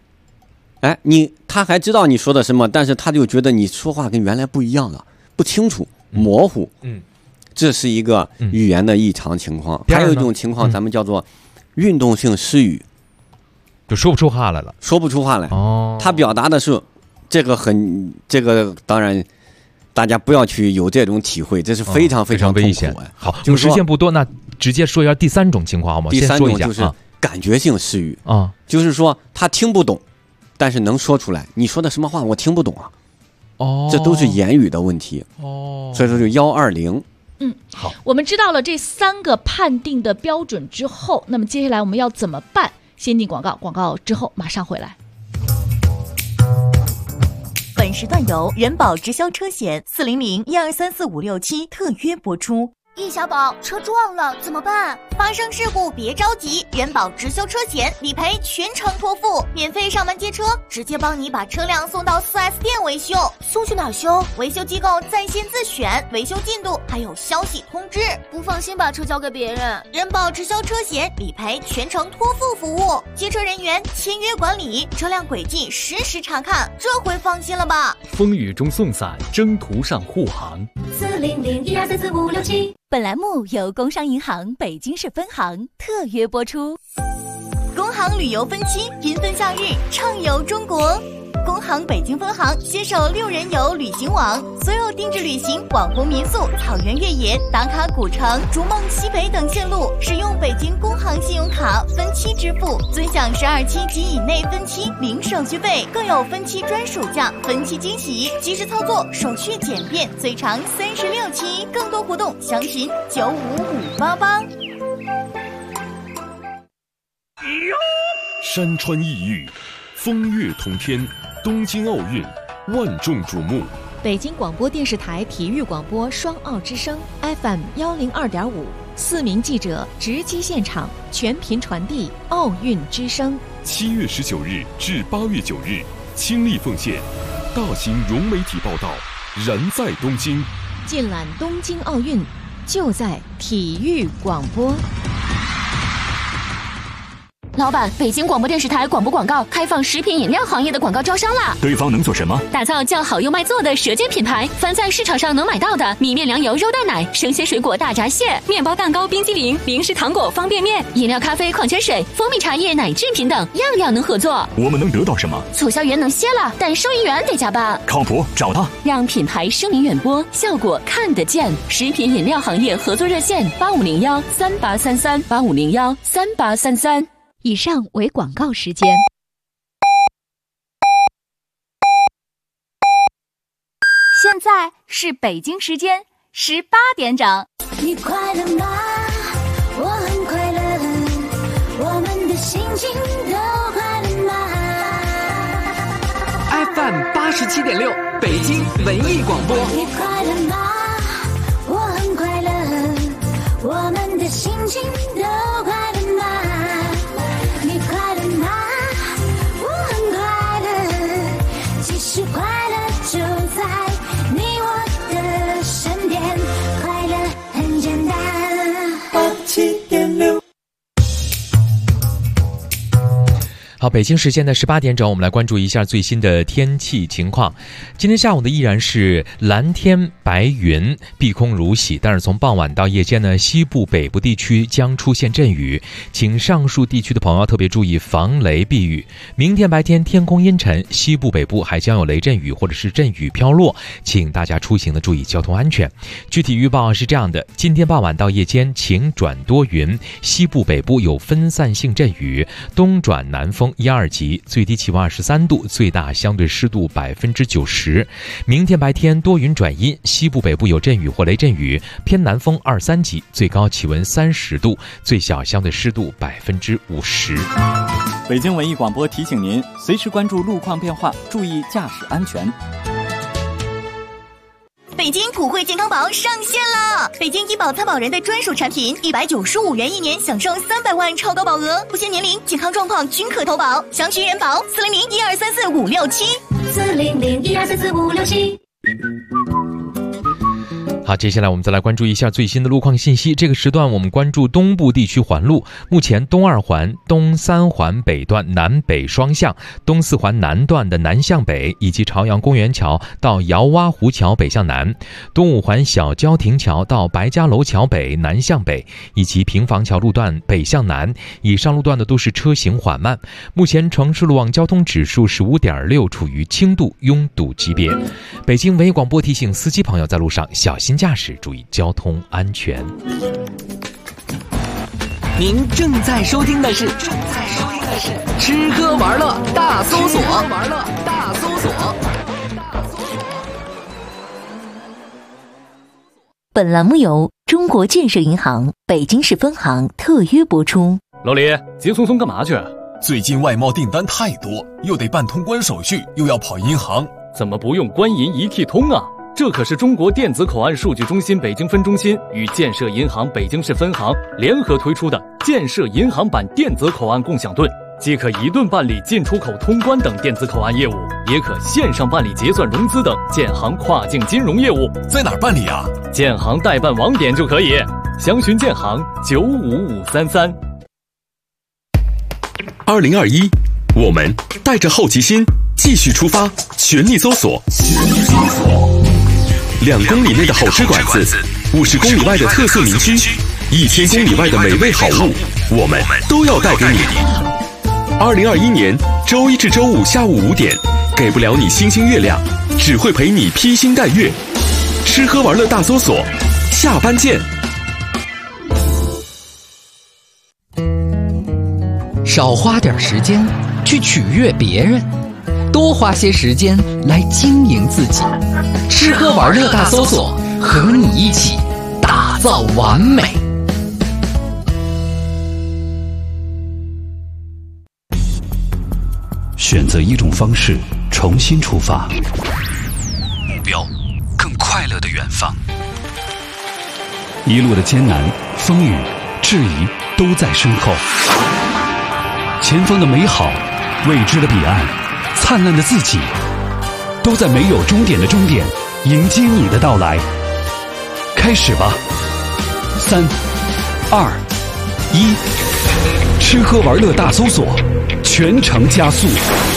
他还知道你说的什么，但是他就觉得你说话跟原来不一样了，不清楚，模糊。 这是一个语言的异常情况。还有一种情况，咱们叫做运动性失语， 就说不出话来了， 说不出话来。他表达的是这个当然。大家不要去有这种体会，这是非常非常危险。好，我们时间不多，那直接说一下第3种情况好吗？ 第3种就是感觉性失语啊， 就是说他听不懂，但是能说出来。你说的什么话我听不懂啊？这都是言语的问题。所以说就120。 好， 我们知道了这3个判定的标准之后，那么接下来我们要怎么办？先进广告，广告之后马上回来。 本时段由人保直销车险400-1234567特约播出。 易小宝，车撞了怎么办？ 发生事故别着急，人保直销车险理赔全程托付，免费上门接车，直接帮你把车辆送到4S 店维修。 送去哪儿修？ 维修机构在线自选，维修进度还有消息通知。 不放心把车交给别人。 人保直销车险理赔全程托付服务，接车人员签约管理，车辆轨迹实时查看，这回放心了吧？ 风雨中送伞，征途上护航。 400-1234567。本栏目由工商银行北京市分行特约播出。 工行旅游分期缤纷夏日，畅游中国。工行北京分行携手6人游旅行网，所有定制旅行、网红民宿、草原越野、打卡古城、逐梦西北等线路，使用北京工行信用卡分期支付，尊享12期及以内分期零手续费，更有分期专属价、分期惊喜，及时操作，手续简便，最长36期。更多活动详询95588。 山川异域，风月同天，东京奥运万众瞩目。 北京广播电视台体育广播双奥之声 FM 102.5，4名记者直击现场，全频传递奥运之声。 7月19日至8月9日，倾力奉献，大型融媒体报道，燃在东京。 尽览东京奥运，就在体育广播。 老板，北京广播电视台广播广告开放食品饮料行业的广告招商啦！ 对方能做什么？ 打造叫好又卖座的舌尖品牌，凡在市场上能买到的米面粮油肉蛋奶、生鲜水果大闸蟹、面包蛋糕、冰激凌、零食糖果、方便面、饮料咖啡、矿泉水、蜂蜜茶叶、奶制品等，样样能合作。 我们能得到什么？ 促销员能歇了，但收银员得加班。 靠谱，找他， 让品牌声名远播，效果看得见。食品饮料行业合作热线8501383385013833。 以上为广告时间。 现在是北京时间18点整。 你快乐吗？我很快乐，我们的心情都快乐吗 ？FM 87.6，北京文艺广播。 你快乐吗？我很快乐，我们的心情都快乐吗？是快乐就在你我的身边，快乐很简单。87.6。 好，北京时间的18点整，我们来关注一下最新的天气情况。今天下午呢，依然是蓝天白云，碧空如洗。但是从傍晚到夜间呢，西部、北部地区将出现阵雨，请上述地区的朋友特别注意防雷避雨。明天白天天空阴沉，西部、北部还将有雷阵雨或者是阵雨飘落，请大家出行的注意交通安全。具体预报是这样的：今天傍晚到夜间晴转多云，西部、北部有分散性阵雨，东转南风1、2级，最低气温23度，最大相对湿度90%。明天白天多云转阴，西部北部有阵雨或雷阵雨，偏南风2、3级，最高气温30度，最小相对湿度50%。 北京文艺广播提醒您，随时关注路况变化，注意驾驶安全。 北京普惠健康宝上线了！北京医保参保人的专属产品，195元1年享受300万超高保额，不限年龄、健康状况均可投保。详询人保400-1234567。 400-1234567。 好，接下来我们再来关注一下最新的路况信息。这个时段我们关注东部地区环路，目前东2环、东3环北段南北双向，东4环南段的南向北，以及朝阳公园桥到窑洼湖桥北向南，东5环小郊亭桥到白家楼桥北南向北，以及平房桥路段北向南，以上路段的都是车行缓慢。目前城市路网交通指数是5.6，处于轻度拥堵级别。北京文艺广播提醒司机朋友在路上小心驾驶，注意交通安全。 您正在收听的是吃喝玩乐大搜索。 本栏目由中国建设银行北京市分行特约播出。 老李，急匆匆干嘛去？ 最近外贸订单太多，又得办通关手续，又要跑银行， 怎么不用官银一体通啊？这可是中国电子口岸数据中心北京分中心与建设银行北京市分行联合推出的建设银行版电子口岸共享盾，既可一盾办理进出口通关等电子口岸业务，也可线上办理结算融资等建行跨境金融业务。 在哪儿办理啊？ 建行代办网点就可以，详询建行95533。 2021，我们带着好奇心继续出发，全力搜索。2公里内的好吃馆子，50公里外的特色名区，1000公里外的美味好物，我们都要带给你。2021年周一至周五下午5点，给不了你星星月亮，只会陪你披星戴月。吃喝玩乐大搜索，下班见。 少花点时间去取悦别人，多花些时间来经营自己。吃喝玩乐大搜索，和你一起打造完美。 选择一种方式，重新出发， 目标更快乐的远方。 一路的艰难、风雨、质疑都在身后。前方的美好，未知的彼岸，灿烂的自己，都在没有终点的终点迎接你的到来。开始吧，3、2、1，吃喝玩乐大搜索，全程加速。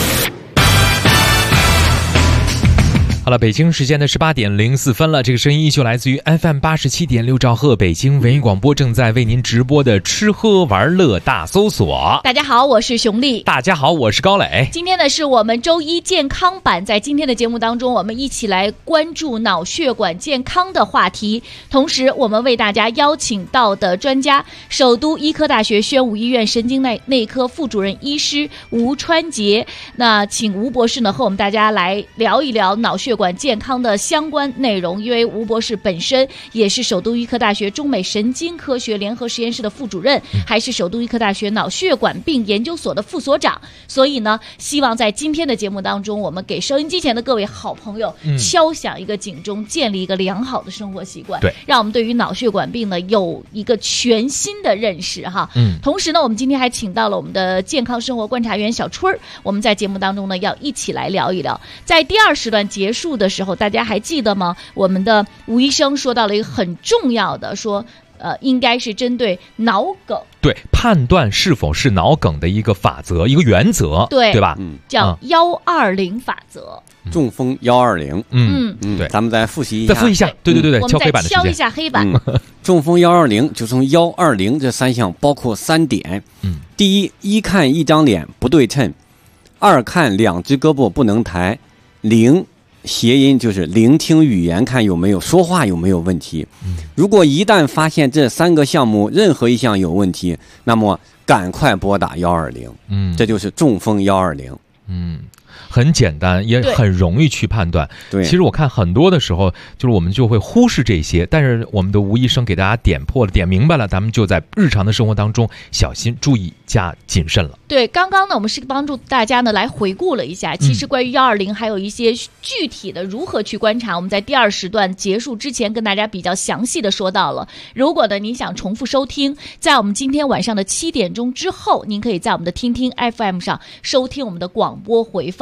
好了，北京时间的18点04分了。这个声音依旧来自于 FM 87.6兆赫，北京文艺广播正在为您直播的吃喝玩乐大搜索。 大家好，我是熊丽。 大家好，我是高磊。 今天呢是我们周一健康版，在今天的节目当中，我们一起来关注脑血管健康的话题。同时，我们为大家邀请到的专家，首都医科大学宣武医院神经内科副主任医师吴川杰。那请吴博士呢和我们大家来聊一聊脑血管健康的相关内容，因为吴博士本身也是首都医科大学中美神经科学联合实验室的副主任，还是首都医科大学脑血管病研究所的副所长，所以呢，希望在今天的节目当中，我们给收音机前的各位好朋友敲响一个警钟，建立一个良好的生活习惯，对，让我们对于脑血管病呢有一个全新的认识哈。同时呢，我们今天还请到了我们的健康生活观察员小春儿，我们在节目当中呢要一起来聊一聊。在第2时段结束的时候，大家还记得吗？我们的吴医生说到了一个很重要的，说应该是针对脑梗， 对，判断是否是脑梗的一个法则，一个原则，对吧？ 叫120法则。 中风120，对，咱们再复习一下， 对， 我们再敲一下黑板。 中风120就从120这3项包括3点。第一看一张脸不对称；2看2只胳膊不能抬；0谐音就是聆听语言，看有没有说话有没有问题。如果一旦发现这3个项目任何一项有问题，那么赶快拨打120。这就是中风120。 很简单，也很容易去判断。对，其实我看很多的时候，就是我们就会忽视这些，但是我们的吴医生给大家点破了、点明白了，咱们就在日常的生活当中小心、注意加谨慎了。 对，刚刚呢，我们是帮助大家呢来回顾了一下，其实关于120还有一些具体的如何去观察，我们在第2时段结束之前跟大家比较详细的说到了。如果呢您想重复收听，在我们今天晚上的7点钟之后，您可以在我们的听听 FM 上收听我们的广播回放。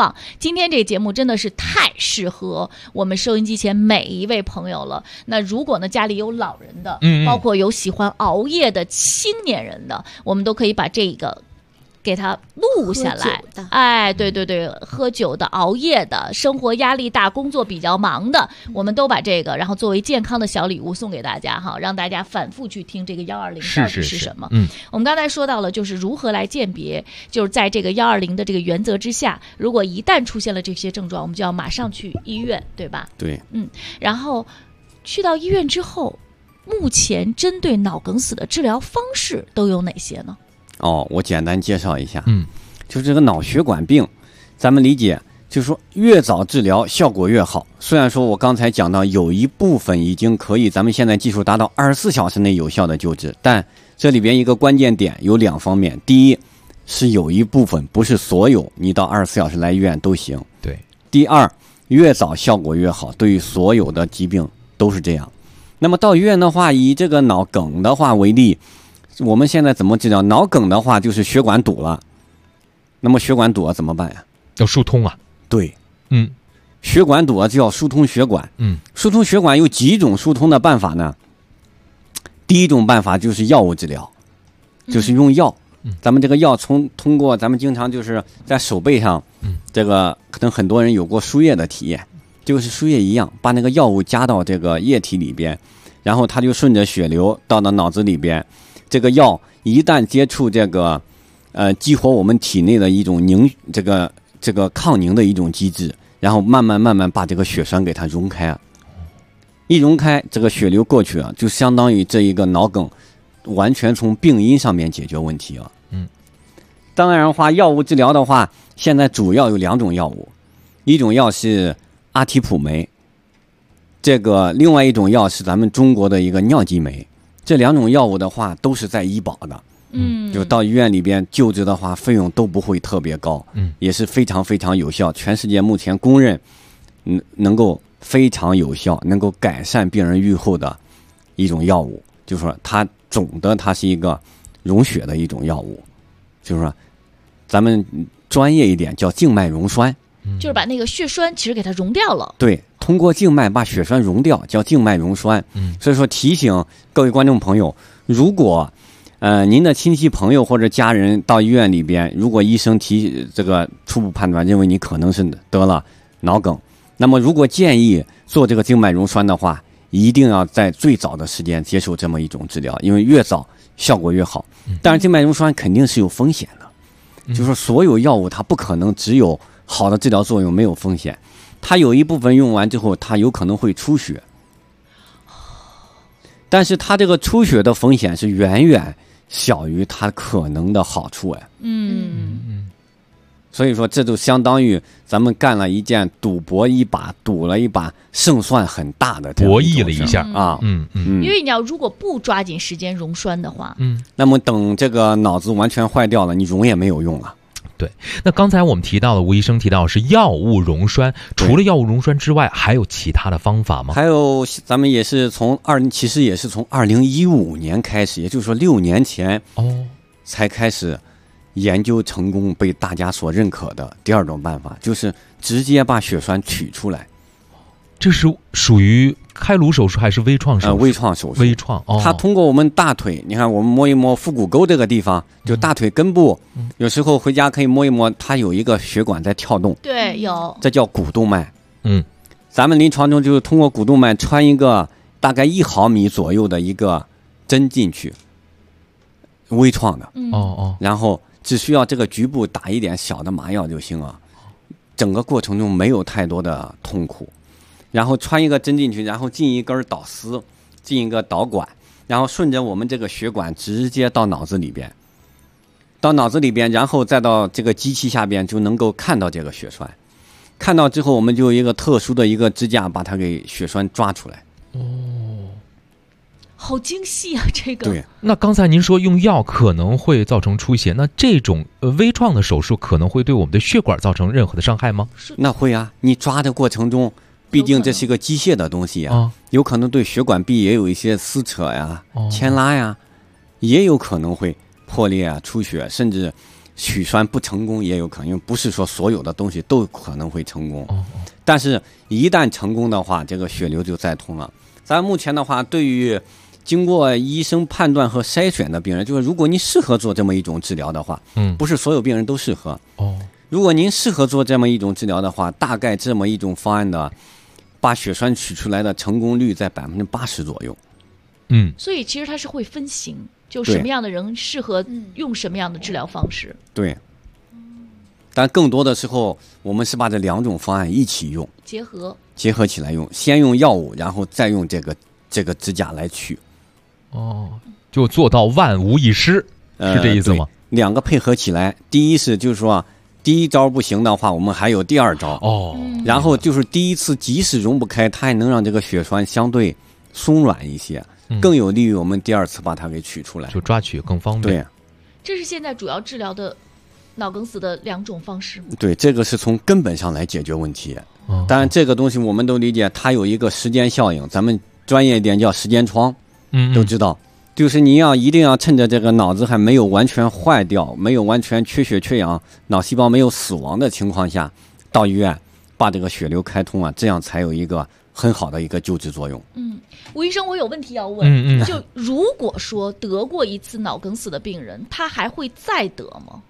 放。今天这个节目真的是太适合我们收音机前每一位朋友了。那如果呢家里有老人的，包括有喜欢熬夜的青年人的，我们都可以把这个给他录下来。哎，对对对，喝酒的、熬夜的、生活压力大、工作比较忙的，我们都把这个然后作为健康的小礼物送给大家哈，让大家反复去听这个120到底是什么。我们刚才说到了就是如何来鉴别，就是在这个120的这个原则之下，如果一旦出现了这些症状，我们就要马上去医院，对吧？ 对， 然后去到医院之后，目前针对脑梗死的治疗方式都有哪些呢？ 我简单介绍一下。就这个脑血管病，咱们理解就是说越早治疗效果越好。虽然说我刚才讲到有一部分已经可以，咱们现在技术达到24小时内有效的救治，但这里边一个关键点有2方面。第一是有一部分，不是所有你到24小时来医院都行。 对。 第二，越早效果越好，对于所有的疾病都是这样。那么到医院的话，以这个脑梗的话为例，我们现在怎么治疗？脑梗的话就是血管堵了，那么血管堵了怎么办呀？ 要疏通啊。 对，血管堵了就要疏通血管。疏通血管有几种疏通的办法呢？第一种办法就是药物治疗，就是用药。咱们这个药通过咱们经常就是在手背上，这个可能很多人有过输液的体验，就是输液一样，把那个药物加到这个液体里边，然后它就顺着血流到脑子里边。这个药一旦接触这个激活我们体内的一种这个抗凝的一种机制，然后慢慢把这个血栓给它溶开，一溶开这个血流过去就相当于这一个脑梗完全从病因上面解决问题了。当然的话，药物治疗的话，现在主要有2种药物，一种药是阿替普酶，这个另外一种药是咱们中国的一个尿激酶。这2种药物的话都是在医保的，就到医院里边救治的话，费用都不会特别高，也是非常非常有效，全世界目前公认能够非常有效，能够改善病人预后的一种药物。就是说它它是一个溶血的一种药物，就是说咱们专业一点叫静脉溶栓， 就是把那个血栓其实给它溶掉了。 对，通过静脉把血栓溶掉，叫静脉溶栓。所以说提醒各位观众朋友，如果您的亲戚朋友或者家人到医院里边，如果医生提这个初步判断认为你可能是得了脑梗，那么如果建议做这个静脉溶栓的话，一定要在最早的时间接受这么一种治疗，因为越早效果越好。但是静脉溶栓肯定是有风险的，就是说所有药物它不可能只有好的治疗作用没有风险，它有一部分用完之后它有可能会出血，但是它这个出血的风险是远远小于它可能的好处。所以说这就相当于咱们干了一件赌博一把，赌了一把胜算很大的博弈了一下啊。 因为你要如果不抓紧时间溶栓的话， 那么等这个脑子完全坏掉了，你溶也没有用了。 对，那刚才我们提到的，吴医生提到是药物溶栓，除了药物溶栓之外，还有其他的方法吗？ 还有，咱们也是其实也是从2015年开始，也就是说6年前才开始研究成功，被大家所认可的第2种办法，就是直接把血栓取出来。 这是属于开颅手术还是微创手术？ 微创手术。 微创。 它通过我们大腿，你看我们摸一摸腹股沟这个地方，就大腿根部，有时候回家可以摸一摸，它有一个血管在跳动。 对，有。 这叫股动脉。咱们临床中就是通过股动脉穿一个大概1毫米左右的一个针进去，微创的。然后只需要这个局部打一点小的麻药就行了，整个过程中没有太多的痛苦。然后穿一个针进去，然后进一根导丝，进一个导管，然后顺着我们这个血管直接到脑子里边，然后再到这个机器下边就能够看到这个血栓。看到之后，我们就有一个特殊的一个支架把它给血栓抓出来。 好精细啊，这个。 对。 那刚才您说用药可能会造成出血，那这种微创的手术可能会对我们的血管造成任何的伤害吗？ 那会啊，你抓的过程中，毕竟这是一个机械的东西有可能对血管壁也有一些撕扯呀、牵拉呀，也有可能会破裂啊、出血，甚至取栓不成功也有可能，因为不是说所有的东西都可能会成功。但是一旦成功的话，这个血流就再通了。咱目前的话，对于经过医生判断和筛选的病人，就是如果你适合做这么一种治疗的话，不是所有病人都适合。如果您适合做这么一种治疗的话，大概这么一种方案的把血栓取出来的成功率在80%左右。 所以其实它是会分型，就什么样的人适合用什么样的治疗方式。 对。但更多的时候，我们是把这2种方案一起用，结合起来用，先用药物，然后再用这个支架来取。 就做到万无一失，是这意思吗 ？2个配合起来，第一是就是说，第一招不行的话，我们还有第2招。然后就是第一次即使溶不开，它还能让这个血栓相对松软一些，更有利于我们第2次把它给取出来， 就抓取更方便。 对， 这是现在主要治疗的脑梗死的2种方式吗？ 对，这个是从根本上来解决问题。当然，这个东西我们都理解，它有一个时间效应，咱们专业一点叫时间窗，都知道。就是你一定要趁着这个脑子还没有完全坏掉、没有完全缺血缺氧、脑细胞没有死亡的情况下，到医院把这个血流开通啊，这样才有一个很好的一个救治作用。 吴医生，我有问题要问，就如果说得过一次脑梗死的病人，他还会再得吗？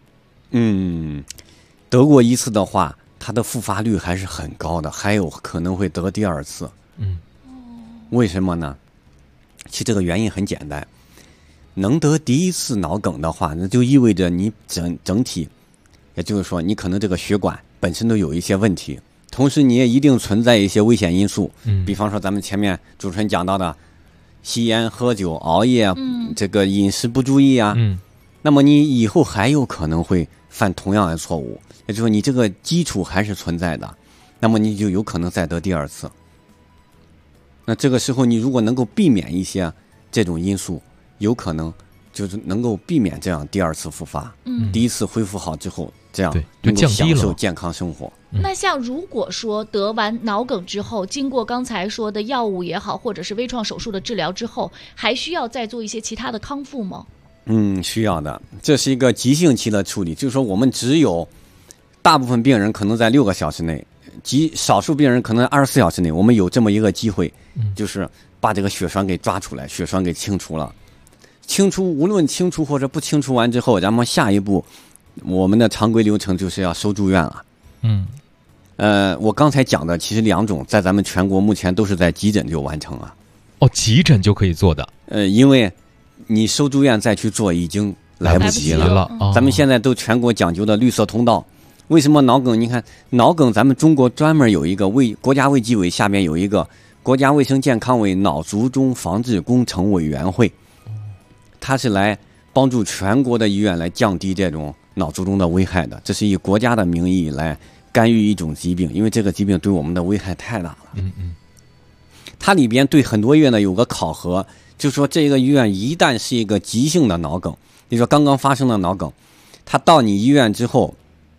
得过一次的话，他的复发率还是很高的，还有可能会得第2次。为什么呢？其实这个原因很简单，能得第1次脑梗的话，那就意味着你整体，也就是说你可能这个血管本身都有一些问题，同时你也一定存在一些危险因素，比方说咱们前面主持人讲到的吸烟、喝酒、熬夜，这个饮食不注意啊，那么你以后还有可能会犯同样的错误，也就是说你这个基础还是存在的，那么你就有可能再得第2次。那这个时候你如果能够避免一些这种因素，有可能就是能够避免这样第2次复发。第1次恢复好之后，这样能够享受健康生活。 那像如果说得完脑梗之后，经过刚才说的药物也好，或者是微创手术的治疗之后，还需要再做一些其他的康复吗？ 需要的。这是一个急性期的处理，就是说我们只有大部分病人可能在6个小时内，少数病人可能24小时内，我们有这么一个机会，就是把这个血栓给抓出来，血栓给清除了。无论清除或者不清除完之后，然后下一步我们的常规流程就是要收住院了。我刚才讲的其实2种在咱们全国目前都是在急诊就完成了。 急诊就可以做的。 因为你收住院再去做已经来不及了。咱们现在都全国讲究的绿色通道。为什么脑梗？你看脑梗，咱们中国专门有一个国家卫计委下面有一个国家卫生健康委脑卒中防治工程委员会，它是来帮助全国的医院来降低这种脑卒中的危害的。这是以国家的名义来干预一种疾病，因为这个疾病对我们的危害太大了。它里边对很多医院呢有个考核，就是说这个医院一旦是一个急性的脑梗，你说刚刚发生的脑梗，它到你医院之后，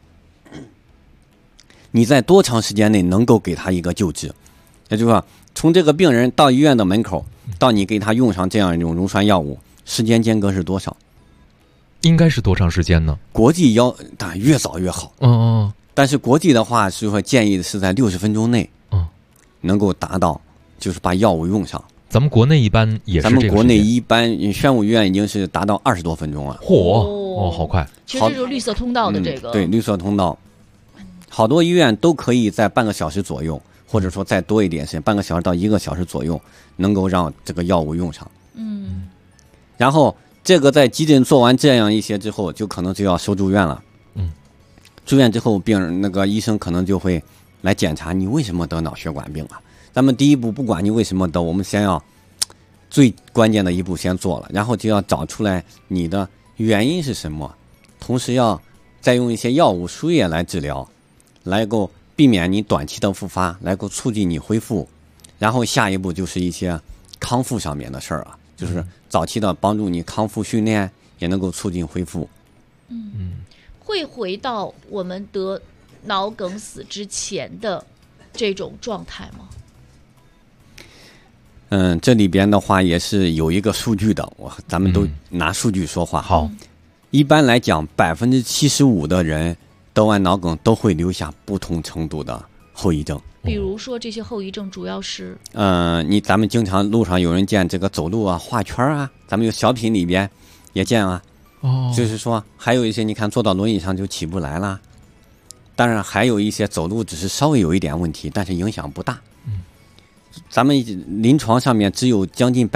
你在多长时间内能够给他一个救治？也就是说，从这个病人到医院的门口，到你给他用上这样一种溶栓药物，时间间隔是多少？ 应该是多长时间呢？ 国际当然越早越好。但是国际的话是说建议是在60分钟内，能够达到，就是把药物用上。 咱们国内一般也是这个时间。 咱们国内一般宣武医院已经是达到20多分钟了。 好快！ 其实就是绿色通道的这个。 对，绿色通道，好多医院都可以在半个小时左右，或者说再多一点时间，半个小时到1个小时左右，能够让这个药物用上。然后这个在急诊做完这样一些之后，就可能就要收住院了。住院之后，病人那个医生可能就会来检查你为什么得脑血管病了。咱们第一步不管你为什么得，我们先要最关键的一步先做了，然后就要找出来你的原因是什么，同时要再用一些药物输液来治疗，来够避免你短期的复发，来够促进你恢复。然后下一步就是一些康复上面的事儿了，就是早期的帮助你康复训练，也能够促进恢复。 会回到我们得脑梗死之前的这种状态吗？ 这里边的话也是有一个数据的，咱们都拿数据说话。 好， 一般来讲，75%的人得完脑梗都会留下不同程度的后遗症。 比如说这些后遗症主要是， 咱们经常路上有人见这个走路啊画圈啊，咱们有小品里边也见啊。就是说还有一些你看坐到轮椅上就起不来了，当然还有一些走路只是稍微有一点问题，但是影响不大。咱们临床上面只有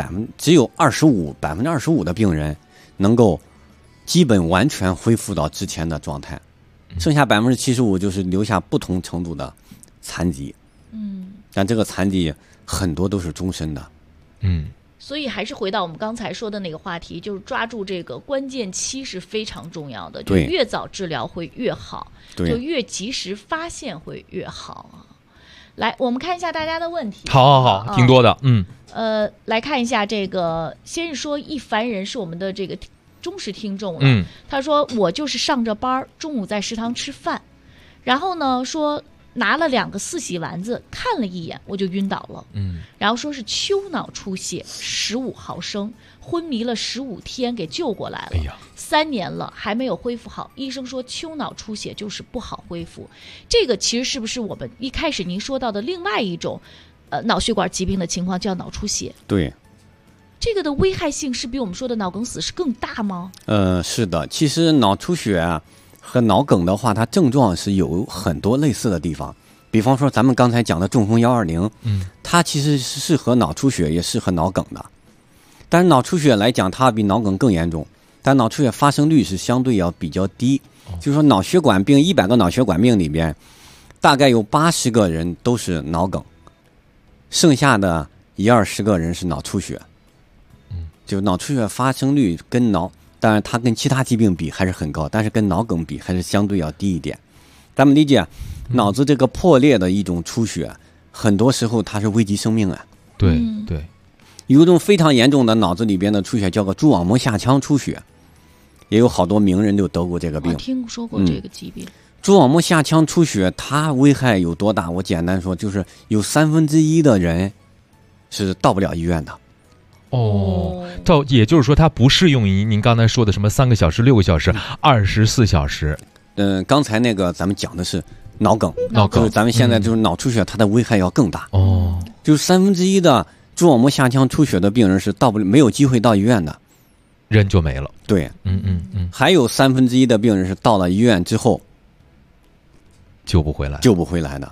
25%的病人能够基本完全恢复到之前的状态，剩下75%就是留下不同程度的残疾。但这个残疾很多都是终身的。 所以还是回到我们刚才说的那个话题，就是抓住这个关键期是非常重要的，就越早治疗会越好，就越及时发现会越好啊。来，我们看一下大家的问题。 好，挺多的。 来看一下这个，先是说一凡人是我们的这个忠实听众了。他说我就是上着班，中午在食堂吃饭，然后呢说拿了2个四喜丸子，看了一眼我就晕倒了。然后说是丘脑出血15毫升，昏迷了15天，给救过来了。3年了还没有恢复好，医生说丘脑出血就是不好恢复。这个其实是不是我们一开始您说到的另外一种脑血管疾病的情况，叫脑出血？ 对， 这个的危害性是比我们说的脑梗死是更大吗？ 是的，其实脑出血啊和脑梗的话，它症状是有很多类似的地方。比方说咱们刚才讲的中风120，它其实是适合脑出血也适合脑梗的，但是脑出血来讲它比脑梗更严重，但脑出血发生率是相对要比较低。就是说脑血管病100个脑血管病里边大概有80个人都是脑梗，剩下的10-20个人是脑出血。就脑出血发生率跟当然它跟其他疾病比还是很高，但是跟脑梗比还是相对要低一点。咱们理解脑子这个破裂的一种出血，很多时候它是危及生命啊。 对， 有一种非常严重的脑子里边的出血叫个蛛网膜下腔出血，也有好多名人都得过这个病。 我听说过这个疾病。 蛛网膜下腔出血它危害有多大？我简单说，就是有1/3的人是到不了医院的。 也就是说它不适用于您刚才说的什么3个小时、6个小时、24小时。 刚才那个咱们讲的是脑梗，就是咱们现在就是脑出血，它的危害要更大。就是1/3的蛛网膜下腔出血的病人是没有机会到医院的， 人就没了。 对，还有1/3的病人是到了医院之后救不回来的。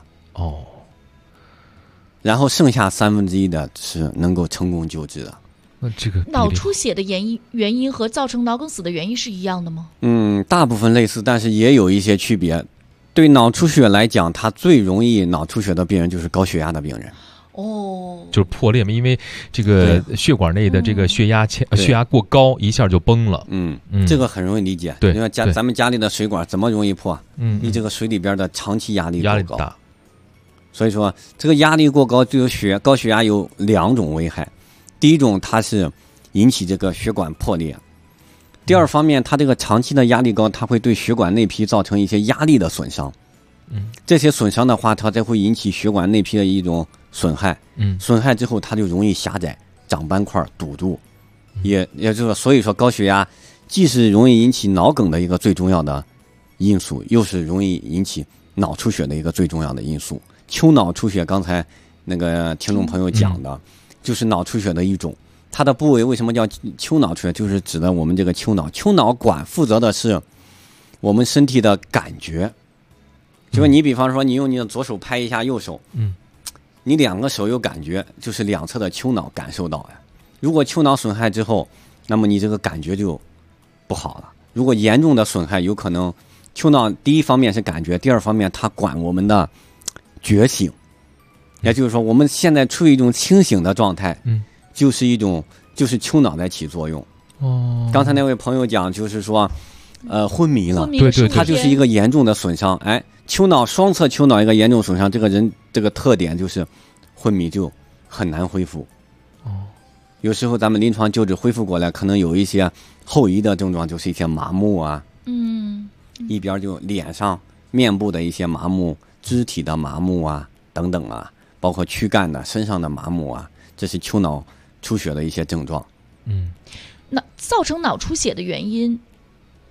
然后剩下1/3的是能够成功救治的。 那这个脑出血的原因和造成脑梗死的原因是一样的吗？ 大部分类似，但是也有一些区别。对脑出血来讲，它最容易脑出血的病人就是高血压的病人。 就是破裂嘛，因为这个血管内的这个血压过高，一下就崩了。 这个很容易理解。 对， 因为咱们家里的水管怎么容易破？你这个水里边的长期压力过高。 大。 所以说这个压力过高对高血压有2种危害。第一种，它是引起这个血管破裂；第二方面，它这个长期的压力高，它会对血管内皮造成一些压力的损伤。这些损伤的话，它才会引起血管内皮的一种损害。损害之后，它就容易狭窄、长斑块、堵住。也就是说，所以说高血压既是容易引起脑梗的一个最重要的因素，又是容易引起脑出血的一个最重要的因素。丘脑出血，刚才那个听众朋友讲的。就是脑出血的一种，它的部位为什么叫丘脑出血？就是指的我们这个丘脑管负责的是我们身体的感觉。就是你比方说你用你的左手拍一下右手，你2个手有感觉，就是2侧的丘脑感受到呀。如果丘脑损害之后，那么你这个感觉就不好了。如果严重的损害，有可能丘脑第一方面是感觉，第二方面它管我们的觉醒。也就是说，我们现在处于一种清醒的状态，就是丘脑在起作用。刚才那位朋友讲，就是说，昏迷了， 对， 它就是一个严重的损伤。双侧丘脑一个严重损伤，这个人这个特点就是昏迷就很难恢复。有时候咱们临床救治恢复过来，可能有一些后遗的症状，就是一些麻木啊，一边就脸上、面部的一些麻木、肢体的麻木啊等等啊。包括躯干的、身上的麻木啊，这是丘脑出血的一些症状。 那造成脑出血的原因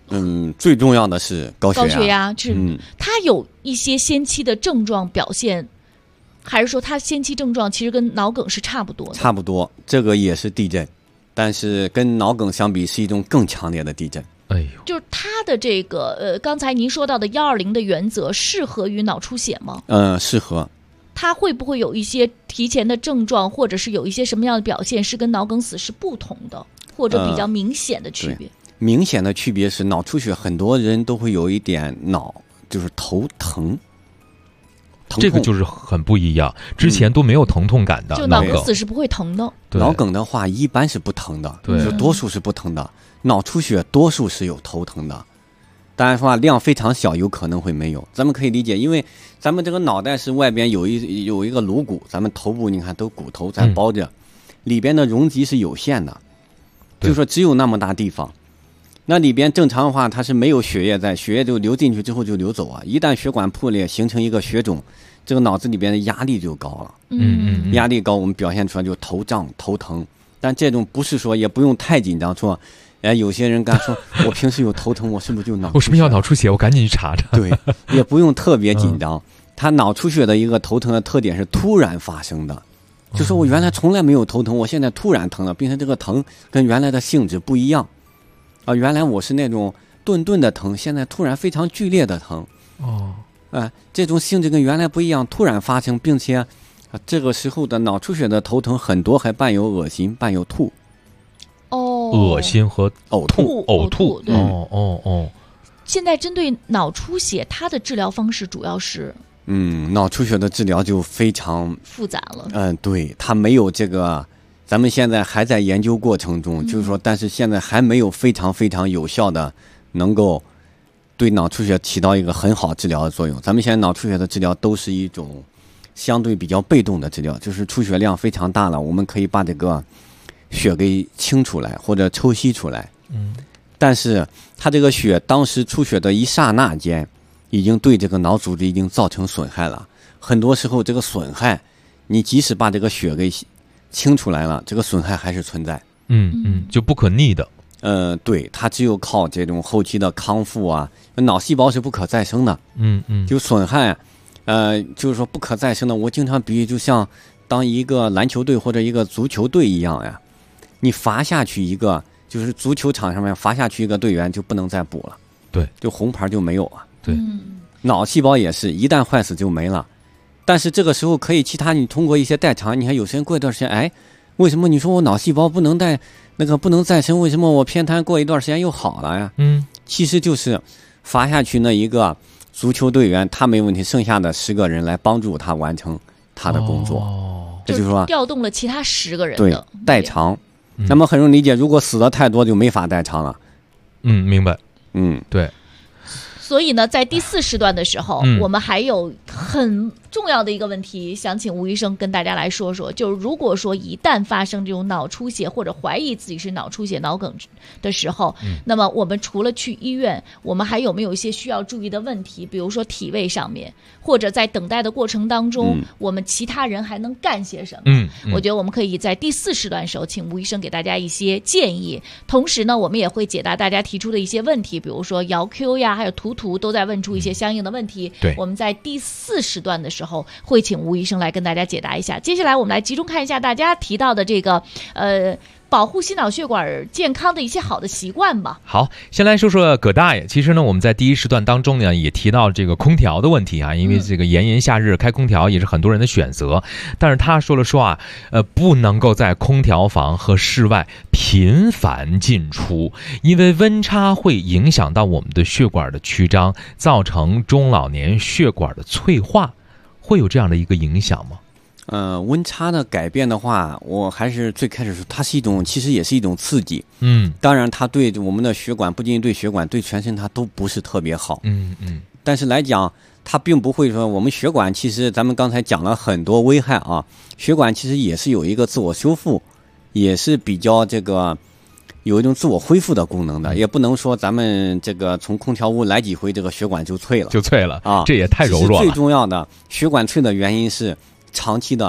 最重要的是高血压它有一些先期的症状表现，还是说它先期症状其实跟脑梗是差不多的？ 差不多，这个也是地震，但是跟脑梗相比是一种更强烈的地震。 哎呦， 就是它的这个刚才您说到的120的原则适合于脑出血吗？ 适合。 它会不会有一些提前的症状，或者是有一些什么样的表现是跟脑梗死是不同的，或者比较明显的区别？ 明显的区别是脑出血，很多人都会有一点就是头疼。 这个就是很不一样，之前都没有疼痛感的。 就脑梗死是不会疼的。 脑梗的话一般是不疼的，就多数是不疼的。脑出血多数是有头疼的，当然说量非常小，有可能会没有。咱们可以理解，因为咱们这个脑袋是外边有一个颅骨，咱们头部你看都骨头在包着，里边的容积是有限的，就是说只有那么大地方。那里边正常的话，它是没有血液在，血液就流进去之后就流走啊。一旦血管破裂形成一个血肿，这个脑子里边的压力就高了。压力高，我们表现出来就头胀、头疼。但这种不是说也不用太紧张，说，有些人刚说我平时有头疼，我是不是就脑出血？ 我是不是要脑出血？我赶紧去查查。 对，也不用特别紧张。他脑出血的一个头疼的特点是突然发生的，就说我原来从来没有头疼，我现在突然疼了，并且这个疼跟原来的性质不一样。原来我是那种顿顿的疼，现在突然非常剧烈的疼。这种性质跟原来不一样，突然发生，并且这个时候的脑出血的头疼很多还伴有恶心，伴有吐。 恶心和呕吐。 对。现在针对脑出血，它的治疗方式主要是脑出血的治疗就非常复杂了。 对，它没有这个。咱们现在还在研究过程中，就是说，但是现在还没有非常非常有效的能够对脑出血起到一个很好治疗的作用。咱们现在脑出血的治疗都是一种相对比较被动的治疗，就是出血量非常大了，我们可以把这个血给清出来或者抽吸出来。但是它这个血当时出血的一刹那间，已经对这个脑组织已经造成损害了。很多时候这个损害，你即使把这个血给清出来了，这个损害还是存在。 就不可逆的。 对，它只有靠这种后期的康复啊，脑细胞是不可再生的。就损害，就是说不可再生的。我经常比喻，就像当一个篮球队或者一个足球队一样呀，你罚下去一个，就是足球场上面罚下去一个队员就不能再补了。 对， 就红牌就没有了。 对， 脑细胞也是一旦坏死就没了。但是这个时候可以其他你通过一些代偿，你看有些人过一段时间，为什么你说我脑细胞不能再生，为什么我偏瘫过一段时间又好了呀？其实就是罚下去那一个足球队员他没问题，剩下的10个人来帮助他完成他的工作。这就是说调动了其他10个人的代偿。那么很容易理解，如果死的太多就没法代偿了。 明白。对。 所以呢，在第4时段的时候，我们还有很重要的一个问题，想请吴医生跟大家来说说。就是如果说一旦发生这种脑出血或者怀疑自己是脑出血、脑梗的时候，那么我们除了去医院，我们还有没有一些需要注意的问题？比如说体位上面，或者在等待的过程当中，我们其他人还能干些什么？我觉得我们可以在第4时段的时候，请吴医生给大家一些建议。同时呢，我们也会解答大家提出的一些问题，比如说摇 Q 呀，还有图都在问出一些相应的问题。 对， 我们在第4时段的时候会请吴医生来跟大家解答一下。接下来我们来集中看一下大家提到的这个保护心脑血管健康的一些好的习惯吧。 好，先来说说葛大爷。其实呢，我们在第1时段当中呢，也提到这个空调的问题啊，因为这个炎夏日开空调也是很多人的选择。但是他说了不能够在空调房和室外频繁进出，因为温差会影响到我们的血管的曲张，造成中老年血管的脆化，会有这样的一个影响吗？ 温差的改变的话，我还是最开始说，它是一种，其实也是一种刺激。当然它对我们的血管，不仅仅对血管，对全身它都不是特别好。但是来讲，它并不会说我们血管，其实咱们刚才讲了很多危害啊，血管其实也是有一个自我修复，也是比较这个有一种自我恢复的功能的，也不能说咱们这个从空调屋来几回，这个血管就脆了啊，这也太柔弱了。 最重要的，血管脆的原因是长期的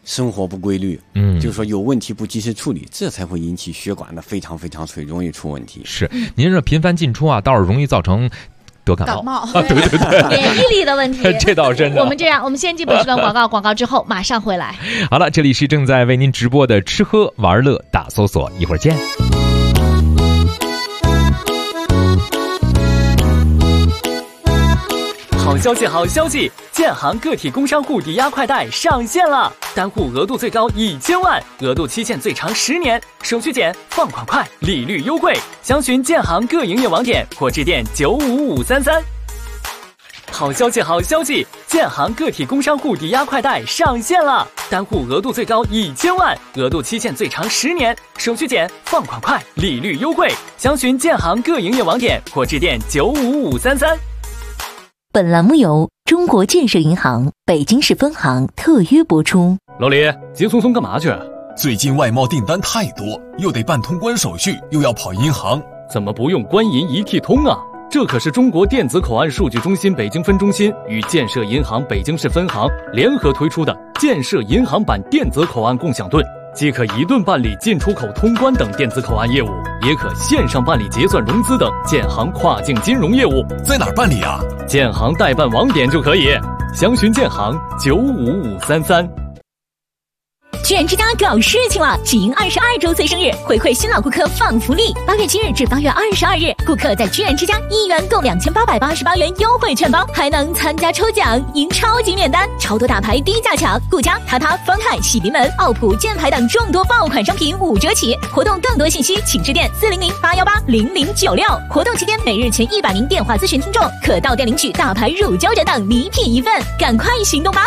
生活不规律，就是说有问题不及时处理，这才会引起血管的非常非常脆，容易出问题。 是，您这频繁进出啊，倒是容易造成得感冒啊，对， 免疫力的问题， 这倒是真的。 我们这样，我们先进本时段广告，广告之后马上回来。 好了，这里是正在为您直播的吃喝玩乐大搜索，一会儿见。 好消息，好消息！建行个体工商户抵押快贷上线了，单户额度最高1000万，额度期限最长10年，手续简，放款快，利率优惠。详询建行各营业网点或致电95533。好消息，好消息！建行个体工商户抵押快贷上线了，单户额度最高1000万，额度期限最长10年，手续简，放款快，利率优惠。详询建行各营业网点或致电95533。 本栏目由中国建设银行北京市分行特约播出。 老李，急匆匆干嘛去？ 最近外贸订单太多，又得办通关手续，又要跑银行， 怎么不用官银一体通啊？这可是中国电子口岸数据中心北京分中心与建设银行北京市分行联合推出的建设银行版电子口岸共享盾，既可一盾办理进出口通关等电子口岸业务，也可线上办理结算融资等建行跨境金融业务。 在哪儿办理啊？ 建行代办网点就可以，详询建行95533。 居然之家搞事情了！喜迎22周岁生日，回馈新老顾客放福利。8月7日至8月22日，顾客在居然之家1元购2888元优惠券包，还能参加抽奖，赢超级免单，超多大牌低价抢，顾家、塔塔、方太、喜临门、奥普、箭牌等众多爆款商品5折起。活动更多信息请致电400-818-0096。活动期间，每日前100名电话咨询听众可到店领取大牌乳胶枕等礼品1份，赶快行动吧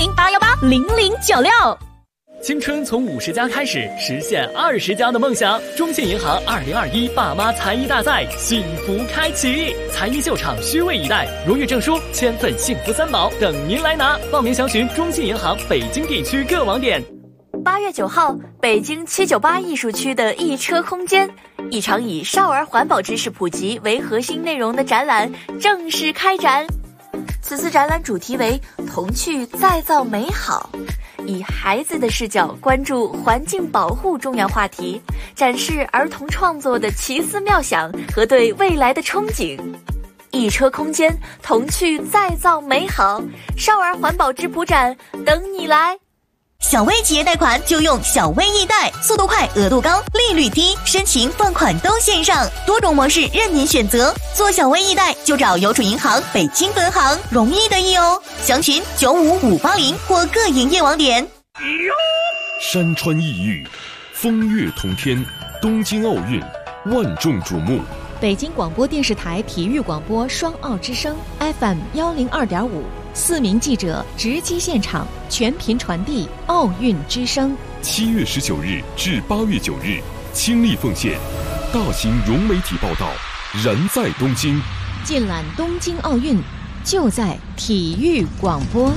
！400-818-0096。 青春从50加开始，实现20加的梦想。中信银行2021爸妈才艺大赛幸福开启，才艺秀场虚位以待，荣誉证书、千份幸福3宝等您来拿。报名详询中信银行北京地区各网点。 8月9号，北京798艺术区的一车空间，一场以少儿环保知识普及为核心内容的展览正式开展。此次展览主题为童趣再造美好，以孩子的视角关注环境保护重要话题，展示儿童创作的奇思妙想和对未来的憧憬。一车空间，童趣再造美好，少儿环保质朴展等你来。 小微企业贷款就用小微易贷，速度快，额度高，利率低，申请放款都线上，多种模式任您选择。做小微易贷就找邮储银行北京分行，容易得意哦。详询95580或各营业网点。 山川异域，风月同天，东京奥运万众瞩目。 北京广播电视台体育广播双奥之声 FM 102.5，四名记者直击现场，全频传递奥运之声。 7月19日至8月9日，倾力奉献，大型融媒体报道，燃在东京。 尽览东京奥运，就在体育广播。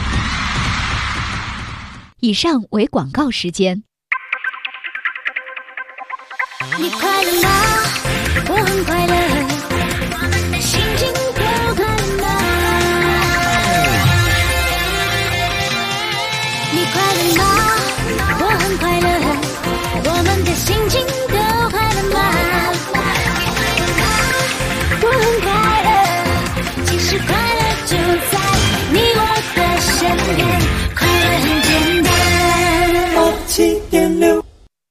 以上为广告时间。 你快乐吗？我很快乐，心情多快乐。你快乐吗？我很快乐，我们的心情都快乐吗？我很快乐，其实快乐就在你我的身边，快乐很简单。7.6。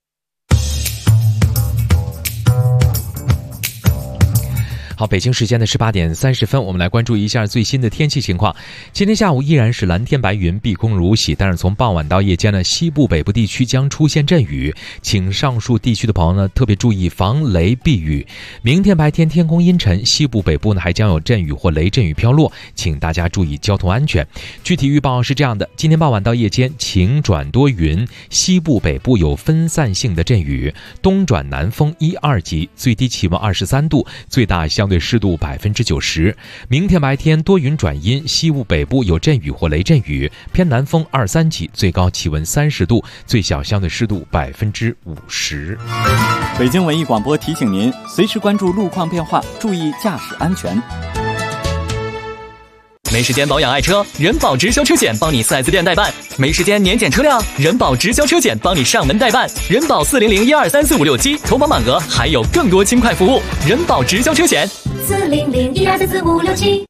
好，北京时间的18点30分，我们来关注一下最新的天气情况。今天下午依然是蓝天白云，碧空如洗，但是从傍晚到夜间呢，西部北部地区将出现阵雨，请上述地区的朋友呢特别注意防雷避雨。明天白天天空阴沉，西部北部呢还将有阵雨或雷阵雨飘落，请大家注意交通安全。具体预报是这样的：今天傍晚到夜间晴转多云，西部北部有分散性的阵雨，东转南风1、2级，最低气温23度，最大相对湿度90%。明天白天多云转阴，西部北部有阵雨或雷阵雨，偏南风2、3级，最高气温30度，最小相对湿度50%。 北京文艺广播提醒您，随时关注路况变化，注意驾驶安全。 没时间保养爱车，人保直销车险帮你 4S 店代办；没时间年检车辆，人保直销车险帮你上门代办。人保400123456投保满额还有更多轻快服务。人保直销车险 400123456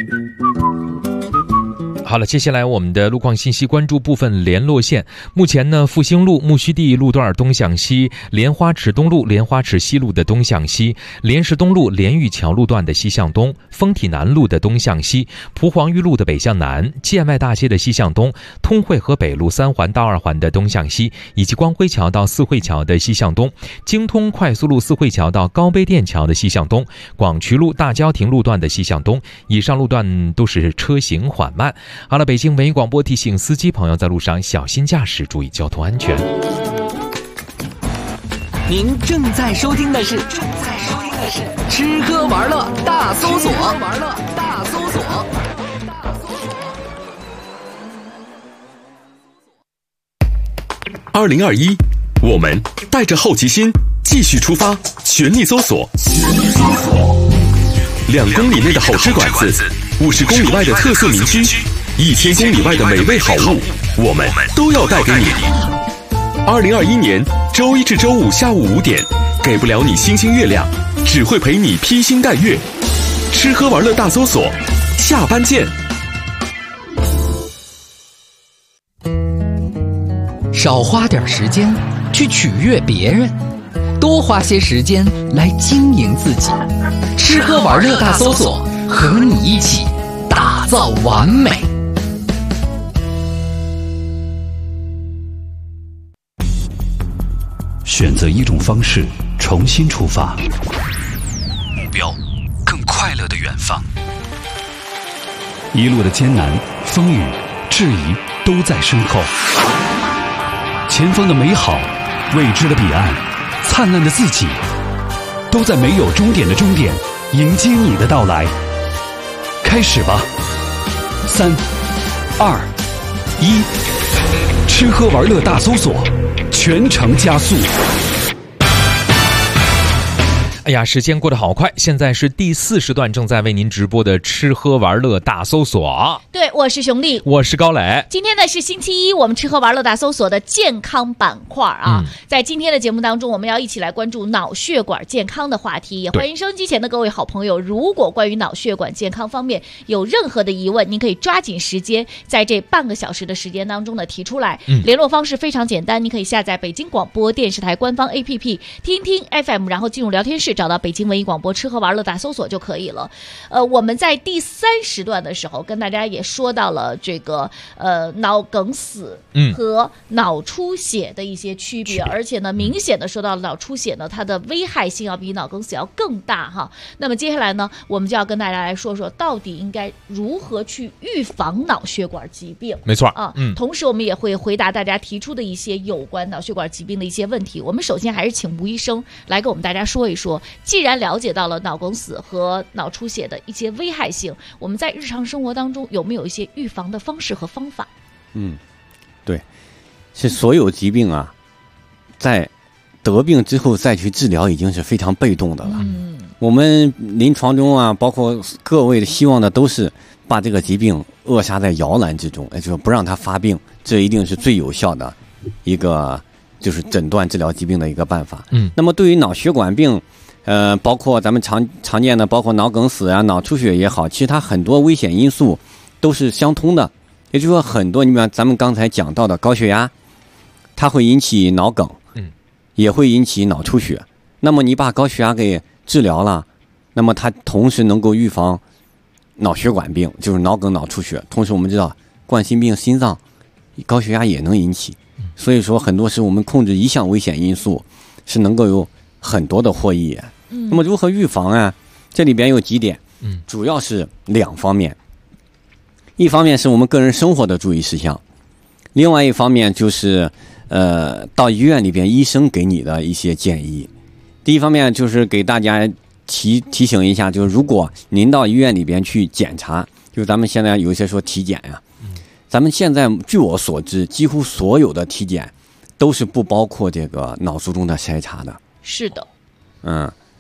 好了，接下来我们的路况信息关注部分联络线。目前呢，复兴路木樨地路段东向西，莲花池东路莲花池西路的东向西，莲市东路莲玉桥路段的西向东，丰体南路的东向西，蒲黄峪路的北向南，建外大街的西向东，通惠河北路3环到2环的东向西，以及光辉桥到四惠桥的西向东，京通快速路四惠桥到高碑店桥的西向东，广渠路大郊亭路段的西向东。以上路段都是车行缓慢。好了，北京文艺广播提醒司机朋友在路上小心驾驶，注意交通安全。 您正在收听的是吃喝玩乐大搜索。 2021，我们带着好奇心继续出发，全力搜索。2公里内的好吃馆子，50公里外的特色名区，1000公里外的美味好物，我们都要带给你。2021年周一至周五下午5点，给不了你星星月亮，只会陪你披星戴月。吃喝玩乐大搜索，下班见。 少花点时间去取悦别人，多花些时间来经营自己。吃喝玩乐大搜索，和你一起打造完美。 选择一种方式，重新出发， 目标更快乐的远方。 一路的艰难、风雨、质疑都在身后，前方的美好、未知的彼岸、灿烂的自己，都在没有终点的终点迎接你的到来。开始吧，3、2、1，吃喝玩乐大搜索，全程加速。 哎呀，时间过得好快，现在是第4时段，正在为您直播的吃喝玩乐大搜索。 对，我是熊丽， 我是高磊。 今天呢是星期一，我们吃喝玩乐大搜索的健康板块啊。在今天的节目当中，我们要一起来关注脑血管健康的话题。也欢迎收音机前的各位好朋友，如果关于脑血管健康方面有任何的疑问，您可以抓紧时间，在这半个小时的时间当中呢提出来。联络方式非常简单，你可以下载北京广播电视台官方 APP 听听 FM， 然后进入聊天室。找到北京文艺广播吃喝玩乐大搜索就可以了。我们在第3时段的时候跟大家也说到了这个脑梗死和脑出血的一些区别，而且呢明显的说到了脑出血呢它的危害性要比脑梗死要更大哈。那么接下来呢我们就要跟大家来说说到底应该如何去预防脑血管疾病。 没错啊，同时我们也会回答大家提出的一些有关脑血管疾病的一些问题。我们首先还是请吴医生来跟我们大家说一说，既然了解到了脑梗死和脑出血的一些危害性，我们在日常生活当中有没有一些预防的方式和方法？ 对，是所有疾病啊，在得病之后再去治疗已经是非常被动的了。我们临床中啊，包括各位的希望的都是把这个疾病扼杀在摇篮之中，就是不让它发病，这一定是最有效的一个就是诊断治疗疾病的一个办法。那么对于脑血管病，包括咱们常见的，包括脑梗死啊、脑出血也好，其实它很多危险因素都是相通的。也就是说，很多你比方咱们刚才讲到的高血压，它会引起脑梗，也会引起脑出血。那么你把高血压给治疗了，那么它同时能够预防脑血管病，就是脑梗、脑出血。同时我们知道，冠心病、心脏、高血压也能引起。所以说，很多时候我们控制一项危险因素，是能够有很多的获益。那么如何预防啊？这里边有几点，主要是2方面。一方面是我们个人生活的注意事项，另外一方面就是到医院里边医生给你的一些建议。第一方面就是给大家提醒一下，就是如果您到医院里边去检查，就是咱们现在有一些说体检呀，咱们现在据我所知，几乎所有的体检都是不包括这个脑卒中的筛查的。 是的。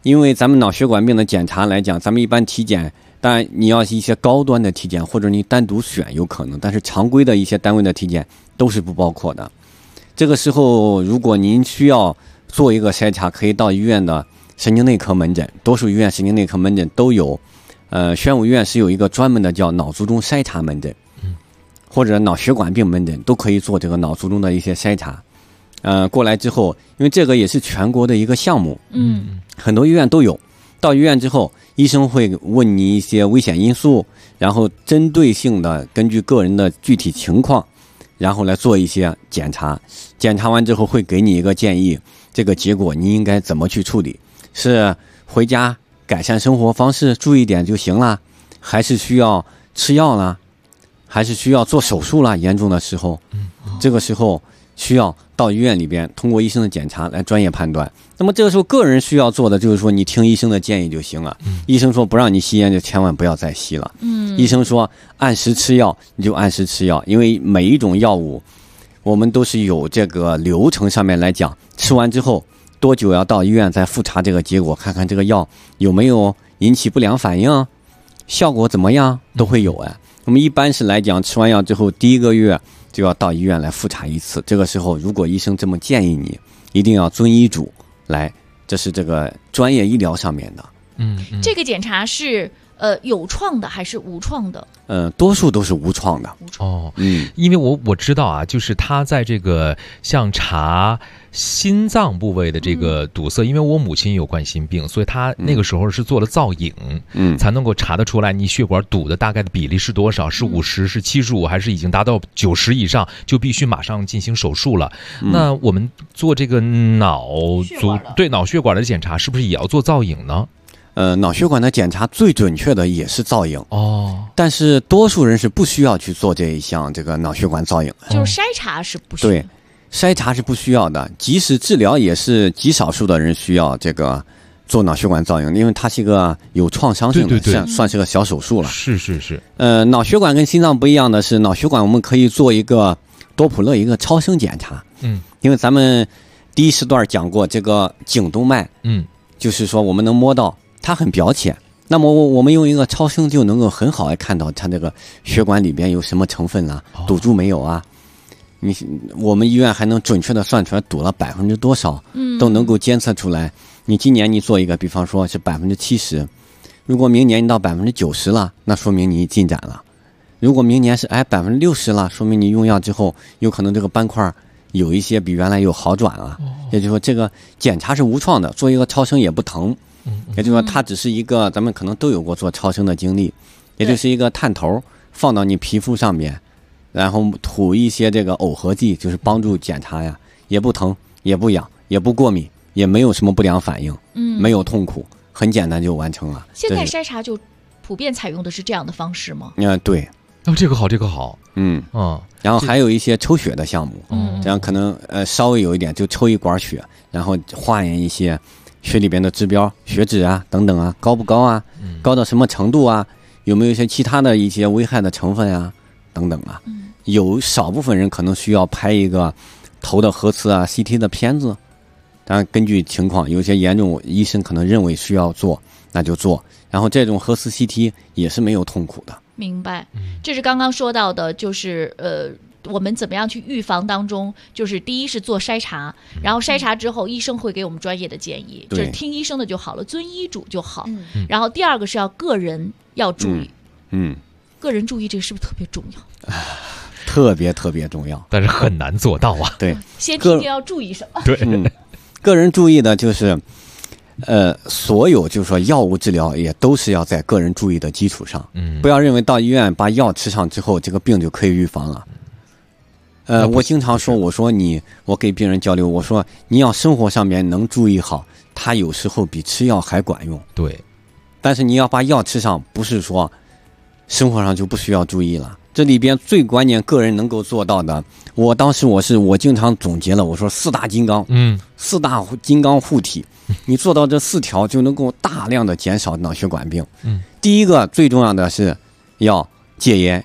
因为咱们脑血管病的检查来讲，咱们一般体检，当然你要是一些高端的体检，或者你单独选有可能，但是常规的一些单位的体检都是不包括的。这个时候，如果您需要做一个筛查，可以到医院的神经内科门诊，多数医院神经内科门诊都有，宣武医院是有一个专门的叫脑卒中筛查门诊，或者脑血管病门诊都可以做这个脑卒中的一些筛查。过来之后，因为这个也是全国的一个项目，很多医院都有。到医院之后，医生会问你一些危险因素，然后针对性的根据个人的具体情况，然后来做一些检查。检查完之后会给你一个建议，这个结果你应该怎么去处理？是回家改善生活方式，注意点就行了，还是需要吃药了，还是需要做手术了？严重的时候，这个时候需要到医院里边通过医生的检查来专业判断。那么这个时候个人需要做的就是说，你听医生的建议就行了。医生说不让你吸烟，就千万不要再吸了。医生说按时吃药，你就按时吃药，因为每一种药物我们都是有这个流程上面来讲，吃完之后多久要到医院再复查这个结果，看看这个药有没有引起不良反应，效果怎么样都会有。我们一般是来讲，吃完药之后第1个月就要到医院来复查一次。这个时候如果医生这么建议你，一定要遵医嘱来，这是这个专业医疗上面的。 这个检查是有创的还是无创的？ 多数都是无创的。 因为我知道啊，就是他在这个像查心脏部位的这个堵塞，因为我母亲有冠心病，所以他那个时候是做了造影，才能够查得出来你血管堵的大概的比例是多少，是50%是75%，还是已经达到90%以上，就必须马上进行手术了。那我们做这个脑血管的检查，是不是也要做造影呢？ 脑血管的检查最准确的也是造影但是多数人是不需要去做这一项这个脑血管造影的， 就是筛查是不需要。 对，筛查是不需要的，即使治疗也是极少数的人需要这个做脑血管造影，因为它是一个有创伤性的，算是个小手术了。 是。 脑血管跟心脏不一样的是，脑血管我们可以做一个多普勒一个超声检查。因为咱们第一时段讲过这个颈动脉，就是说我们能摸到。它很表浅，那么我们用一个超声就能够很好的看到它这个血管里边有什么成分啊，堵住没有啊？我们医院还能准确的算出来堵了多少，都能够监测出来。你今年你做一个，比方说是70%，如果明年你到90%了，那说明你进展了；如果明年是60%了，说明你用药之后有可能这个斑块有一些比原来有好转了。也就是说，这个检查是无创的，做一个超声也不疼。也就是说，它只是一个咱们可能都有过做超声的经历，也就是一个探头放到你皮肤上面，然后涂一些这个耦合剂，就是帮助检查呀，也不疼，也不痒，也不过敏，也没有什么不良反应，没有痛苦，很简单就完成了。 现在筛查就普遍采用的是这样的方式吗？ 对。 这个好。 然后还有一些抽血的项目，这样可能稍微有一点就抽一管血，然后化验一些血里边的指标，血脂啊等等啊，高不高啊，高到什么程度啊，有没有一些其他的一些危害的成分啊等等啊。有少部分人可能需要拍一个头的核磁啊 CT 的片子，当然根据情况，有些严重医生可能认为需要做那就做，然后这种核磁 CT 也是没有痛苦的。 明白。这是刚刚说到的，就是我们怎么样去预防当中，就是第一是做筛查，然后筛查之后医生会给我们专业的建议，就是听医生的就好了，遵医嘱就好。然后第二个是要个人要注意。个人注意这个是不是特别重要？ 特别重要， 但是很难做到啊。 对， 先听听要注意什么。 对， 个人注意的就是所有就是说药物治疗也都是要在个人注意的基础上，不要认为到医院把药吃上之后这个病就可以预防了。我经常说，我给病人交流，我说你要生活上面能注意好，它有时候比吃药还管用。 对， 但是你要把药吃上，不是说生活上就不需要注意了。这里边最关键个人能够做到的，当时我经常总结了，我说4大金刚，4大金刚护体，你做到这4条就能够大量的减少脑血管病。第一个最重要的是要戒烟。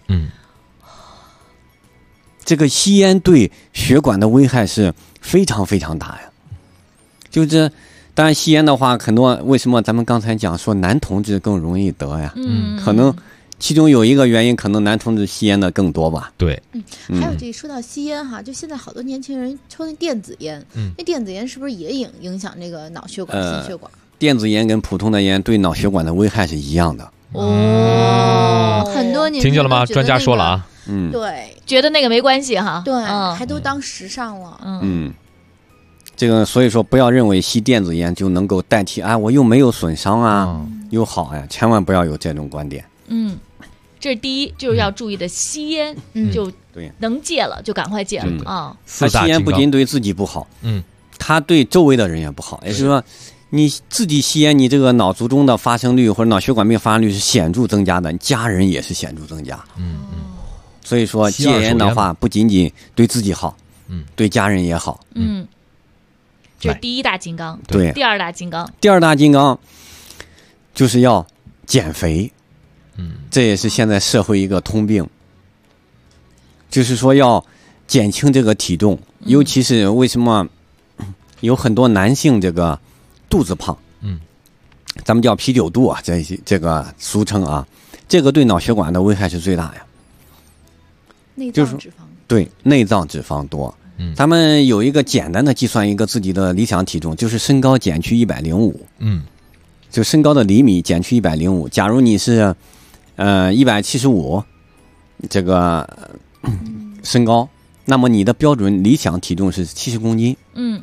这个吸烟对血管的危害是非常非常大呀。就是当然吸烟的话，很多为什么咱们刚才讲说男同志更容易得呀？可能其中有一个原因，可能男同志吸烟的更多吧。 对， 还有这说到吸烟哈，就现在好多年轻人抽那电子烟，那电子烟是不是也影响这个脑血管、心血管？ 电子烟跟普通的烟对脑血管的危害是一样的。 很多年听见了吗？专家说了啊， 对， 觉得那个没关系哈， 对，还都当时尚了， 这个所以说不要认为吸电子烟就能够代替我又没有损伤啊，又好呀，千万不要有这种观点。 这是第一，就是要注意的，吸烟就能戒了就赶快戒了啊。 他吸烟不仅对自己不好，他对周围的人也不好，也就是说，你自己吸烟，你这个脑卒中的发生率或者脑血管病发生率是显著增加的，你家人也是显著增加。所以说戒烟的话，不仅仅对自己好，对家人也好。 这是第一大金刚。 对， 第二大金刚。 第二大金刚就是要减肥。这也是现在社会一个通病，就是说要减轻这个体重，尤其是为什么有很多男性这个肚子胖，咱们叫啤酒肚啊，这个俗称啊，这个对脑血管的危害是最大呀。 内脏脂肪对，内脏脂肪多。咱们有一个简单的计算一个自己的理想体重，就是身高减去105，就身高的厘米减去105。假如你是175这个身高，那么你的标准理想体重是70公斤。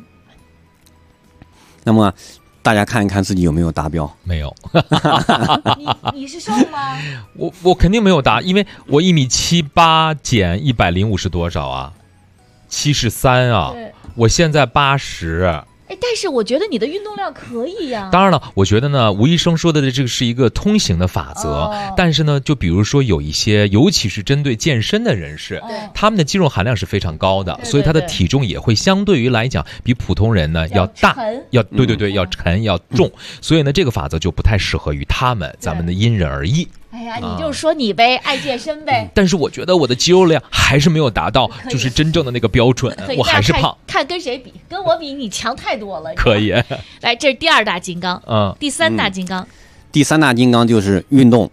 那么大家看一看自己有没有达标？ 没有。 你是瘦吗？ 我肯定没有达，因为我1.78米减105是多少啊？73啊！我现在80。 但是我觉得你的运动量可以呀。 当然了，我觉得呢，吴医生说的这个是一个通行的法则。但是呢，就比如说有一些，尤其是针对健身的人士，他们的肌肉含量是非常高的，所以他的体重也会相对于来讲比普通人呢要大，要沉要重。所以呢，这个法则就不太适合于他们，咱们的因人而异。 哎呀，你就说你呗，爱健身呗。 但是我觉得我的肌肉量还是没有达到，就是真正的那个标准，我还是胖。 看跟谁比，跟我比你强太多了。 可以。 来，这是第二大金刚。第三大金刚。 第三大金刚就是运动。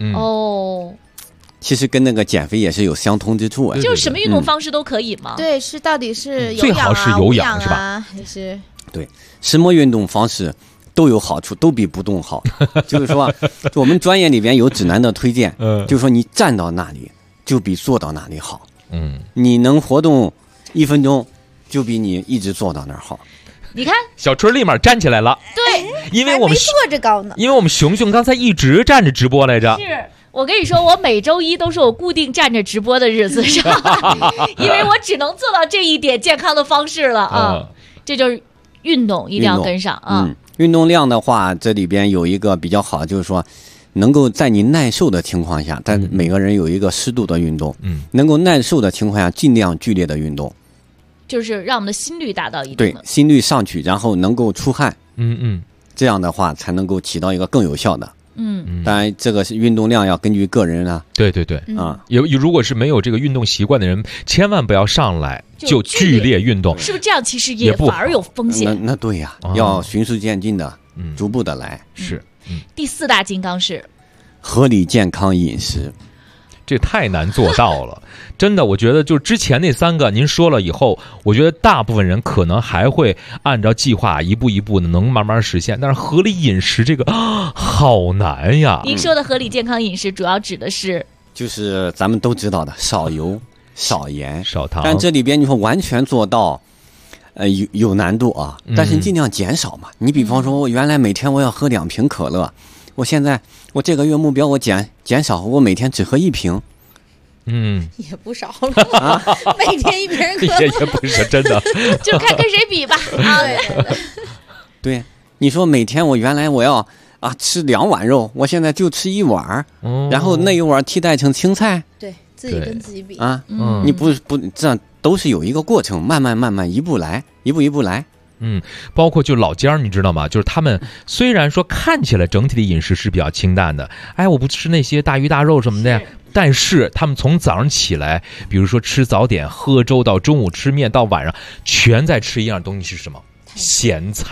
其实跟那个减肥也是有相通之处。 就是什么运动方式都可以吗？ 对，是到底是最好是有氧是吧？ 还是对，什么运动方式都有好处，都比不动好。就是说我们专业里边有指南的推荐，就是说你站到那里就比坐到那里好。你能活动1分钟就比你一直坐到那儿好。 你看小春立马站起来了。 对， 因为我们还没坐着高呢， 因为我们熊熊刚才一直站着直播来着。 是我跟你说，我每周一都是我固定站着直播的日子，是吧？因为我只能做到这一点健康的方式了啊。这就是运动一定要跟上啊。 运动量的话，这里边有一个比较好，就是说能够在你耐受的情况下，但每个人有一个适度的运动，能够耐受的情况下尽量剧烈的运动， 就是让我们的心率达到一定的， 对，心率上去，然后能够出汗，这样的话才能够起到一个更有效的。当然这个是运动量要根据个人啊。 对如果是没有这个运动习惯的人，千万不要上来就剧烈运动， 是不是这样？其实也反而有风险。 那对呀，要循序渐进的，逐步的来。 是。 第四大金刚是合理健康饮食。 这太难做到了，真的，我觉得就之前那3个您说了以后，我觉得大部分人可能还会按照计划一步一步的能慢慢实现，但是合理饮食这个好难呀。 您说的合理健康饮食主要指的是就是咱们都知道的少油、少盐、 少糖， 但这里边你说完全做到有难度啊，但是尽量减少嘛。你比方说我原来每天我要喝2瓶可乐，我现在我这个月目标我减少，我每天只喝1瓶。 也不少了啊，每天1瓶可乐也不是真的， 就看跟谁比吧。 对，你说每天我原来我要吃2碗肉，我现在就吃1碗，然后那1碗替代成青菜。 对，自己跟自己比啊，你不这样都是有一个过程，慢慢一步来，一步来。 包括就老家你知道吗？就是他们虽然说看起来整体的饮食是比较清淡的，我不吃那些大鱼大肉什么的呀，但是他们从早上起来，比如说吃早点、喝粥，到中午吃面，到晚上全在吃一样东西，是什么？咸菜。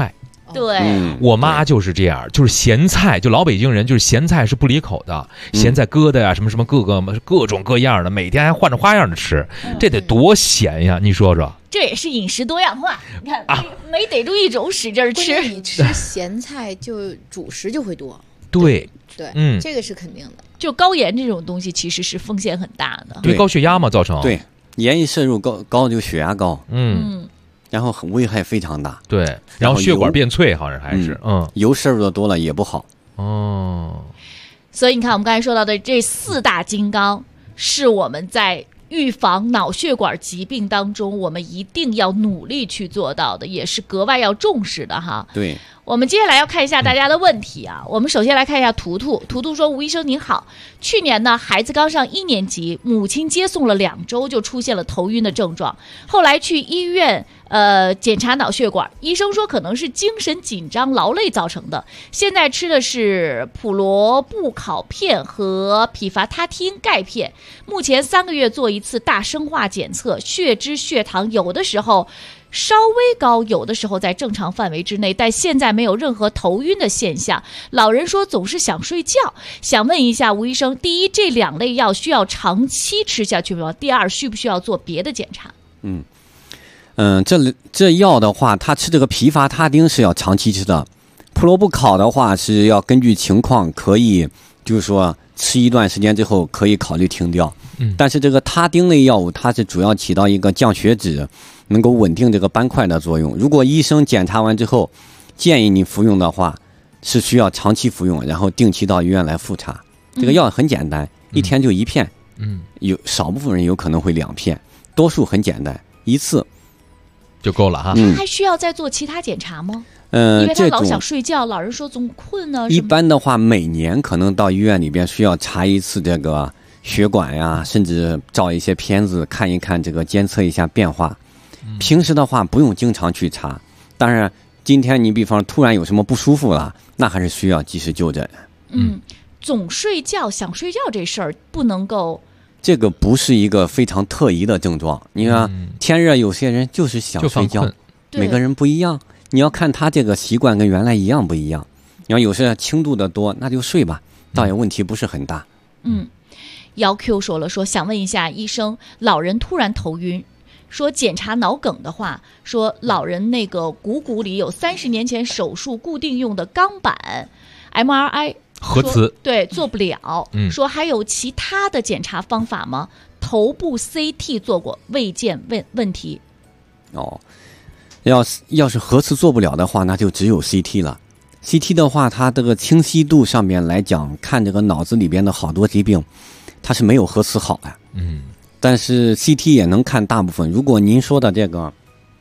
对， 我妈就是这样，就是咸菜，就老北京人就是咸菜是不离口的，咸菜疙瘩呀，什么什么各种各样的，每天还换着花样的吃，这得多咸呀！你说说。 这也是饮食多样化，你看没逮住一种使劲吃。 你吃咸菜就主食就会多。 对， 这个是肯定的。 就高盐这种东西其实是风险很大的， 对高血压嘛造成。 对，盐一摄入高就血压高，然后危害非常大。 对，然后血管变脆，好像还是油摄入的多了也不好。 所以你看，我们刚才说到的这4大金刚，是我们在预防脑血管疾病当中，我们一定要努力去做到的，也是格外要重视的哈。 对， 我们接下来要看一下大家的问题啊。我们首先来看一下图图说，吴医生您好，去年呢孩子刚上1年级，母亲接送了2周就出现了头晕的症状，后来去医院检查脑血管，医生说可能是精神紧张劳累造成的，现在吃的是普罗布考片和匹伐他汀钙片，目前3个月做一次大生化检测，血脂血糖有的时候稍微高，有的时候在正常范围之内，但现在没有任何头晕的现象。老人说总是想睡觉，想问一下吴医生，第一，这2类药需要长期吃下去吗？第二，需不需要做别的检查？ 这药的话，他吃这个匹伐他汀是要长期吃的，普罗布考的话是要根据情况可以，就是说吃一段时间之后可以考虑停掉。但是这个他汀类药物，它是主要起到一个降血脂，能够稳定这个斑块的作用。如果医生检查完之后建议你服用的话，是需要长期服用，然后定期到医院来复查。这个药很简单，一天就1片，有少部分人有可能会2片，多数很简单，一次就够了哈。 他还需要再做其他检查吗？因为他老想睡觉，老人说总困呢。 一般的话，每年可能到医院里边需要查一次这个血管呀，甚至照一些片子看一看这个监测一下变化。平时的话不用经常去查，当然今天你比方突然有什么不舒服了，那还是需要及时就诊。 总睡觉想睡觉这事儿不能够， 这个不是一个非常特异的症状。你看天热有些人就是想睡觉，每个人不一样，你要看他这个习惯跟原来一样不一样。你要有些轻度的多，那就睡吧，倒也问题不是很大。 姚 Q 说了，说想问一下医生，老人突然头晕，说检查脑梗的话，说老人那个骨里有30年前手术固定用的钢板 MRI 核磁对做不了，说还有其他的检查方法吗？头部 CT 做过未见问题。 要是核磁做不了的话，那就只有 CT 了。CT 的话，它这个清晰度上面来讲，看这个脑子里边的好多疾病，它是没有核磁好的。但是 CT 也能看大部分。如果您说的这个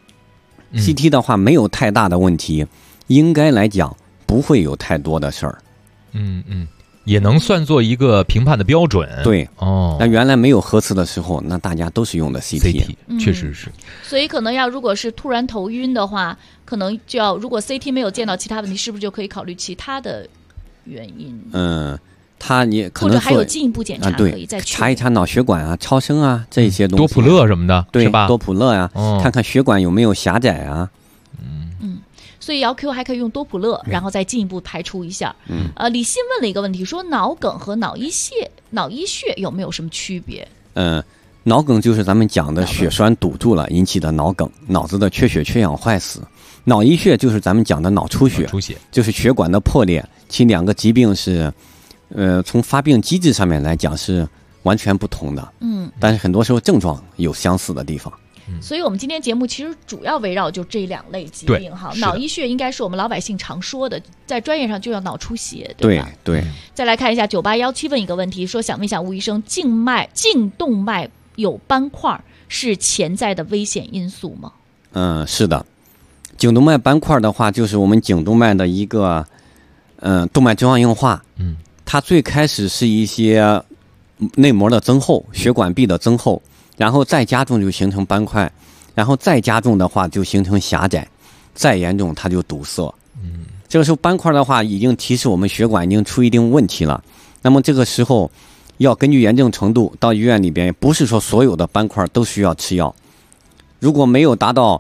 CT 的话，没有太大的问题，应该来讲不会有太多的事儿。 也能算作一个评判的标准。 对，那原来没有核磁的时候，那大家都是用的 CT， 确实是。 所以可能如果是突然头晕的话，可能就要，如果 CT 没有见到其他问题，是不是就可以考虑其他的原因？ 他也可能或者还有进一步检查可以再查一查脑血管啊、超声啊这些东西， 多普勒什么的， 对是吧？ 多普勒呀，看看血管有没有狭窄啊。 所以姚 Q 还可以用多普勒，然后再进一步排除一下。李欣问了一个问题，说脑梗和脑溢血有没有什么区别？ 脑梗就是咱们讲的血栓堵住了引起的脑梗，脑子的缺血缺氧坏死。脑溢血就是咱们讲的脑出血，就是血管的破裂。其2个疾病是，从发病机制上面来讲是完全不同的。但是很多时候症状有相似的地方。 所以我们今天节目其实主要围绕就这2类疾病哈。脑溢血应该是我们老百姓常说的，在专业上就叫脑出血，对吧？ 对。 再来看一下9817问一个问题，说想问一下吴医生，静动脉有斑块是潜在的危险因素吗？ 是的，颈动脉斑块的话，就是我们颈动脉的一个动脉粥样硬化。它最开始是一些内膜的增厚，血管壁的增厚。然后再加重就形成斑块，然后再加重的话就形成狭窄，再严重它就堵塞。这个时候斑块的话已经提示我们血管已经出一定问题了。那么这个时候要根据严重程度到医院里边，不是说所有的斑块都需要吃药。如果没有达到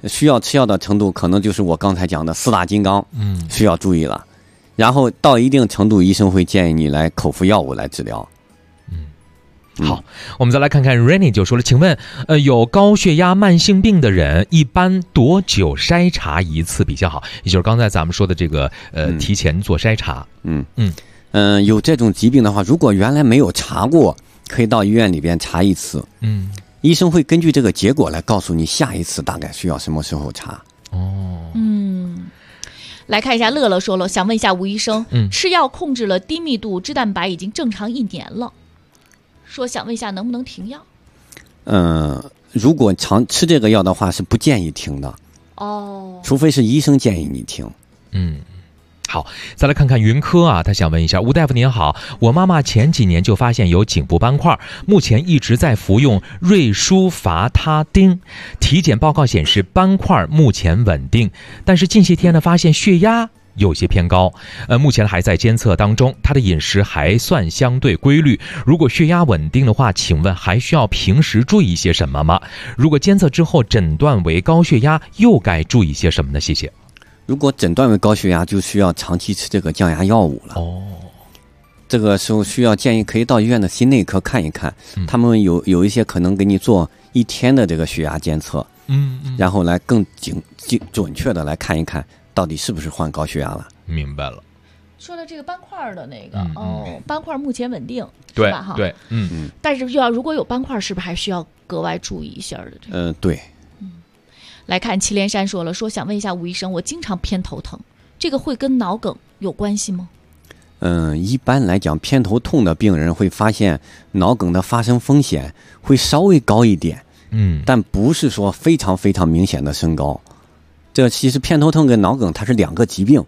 需要吃药的程度可能就是我刚才讲的4大金刚，需要注意了。然后到一定程度，医生会建议你来口服药物来治疗。 好，我们再来看看 Rainy 就说了，请问有高血压慢性病的人一般多久筛查一次比较好？也就是刚才咱们说的这个提前做筛查。 有这种疾病的话，如果原来没有查过，可以到医院里边查一次。医生会根据这个结果来告诉你下一次大概需要什么时候查。 来看一下，乐乐说了，想问一下吴医生，吃药控制了低密度脂蛋白已经正常1年了，说想问一下能不能停药？ 如果常吃这个药的话，是不建议停的。除非是医生建议你停。 好，再来看看云科啊，他想问一下吴大夫您好，我妈妈前几年就发现有颈部斑块，目前一直在服用瑞舒伐他汀，体检报告显示斑块目前稳定，但是近些天呢发现血压有些偏高，目前还在监测当中，她的饮食还算相对规律。如果血压稳定的话，请问还需要平时注意一些什么吗？如果监测之后诊断为高血压，又该注意些什么呢？谢谢。 如果诊断为高血压，就需要长期吃这个降压药物了。这个时候需要建议可以到医院的心内科看一看，他们有一些可能给你做1天的这个血压监测，然后来更准确的来看一看到底是不是患高血压了。 明白了。 说的这个斑块的那个，斑块目前稳定， 对是吧？ 对， 但是如果有斑块，是不是还需要格外注意一下的？ 对。 来看祁连山说了，说想问一下吴医生，我经常偏头疼，这个会跟脑梗有关系吗？ 一般来讲，偏头痛的病人会发现脑梗的发生风险会稍微高一点，但不是说非常非常明显的升高。这其实偏头痛跟脑梗它是2个疾病，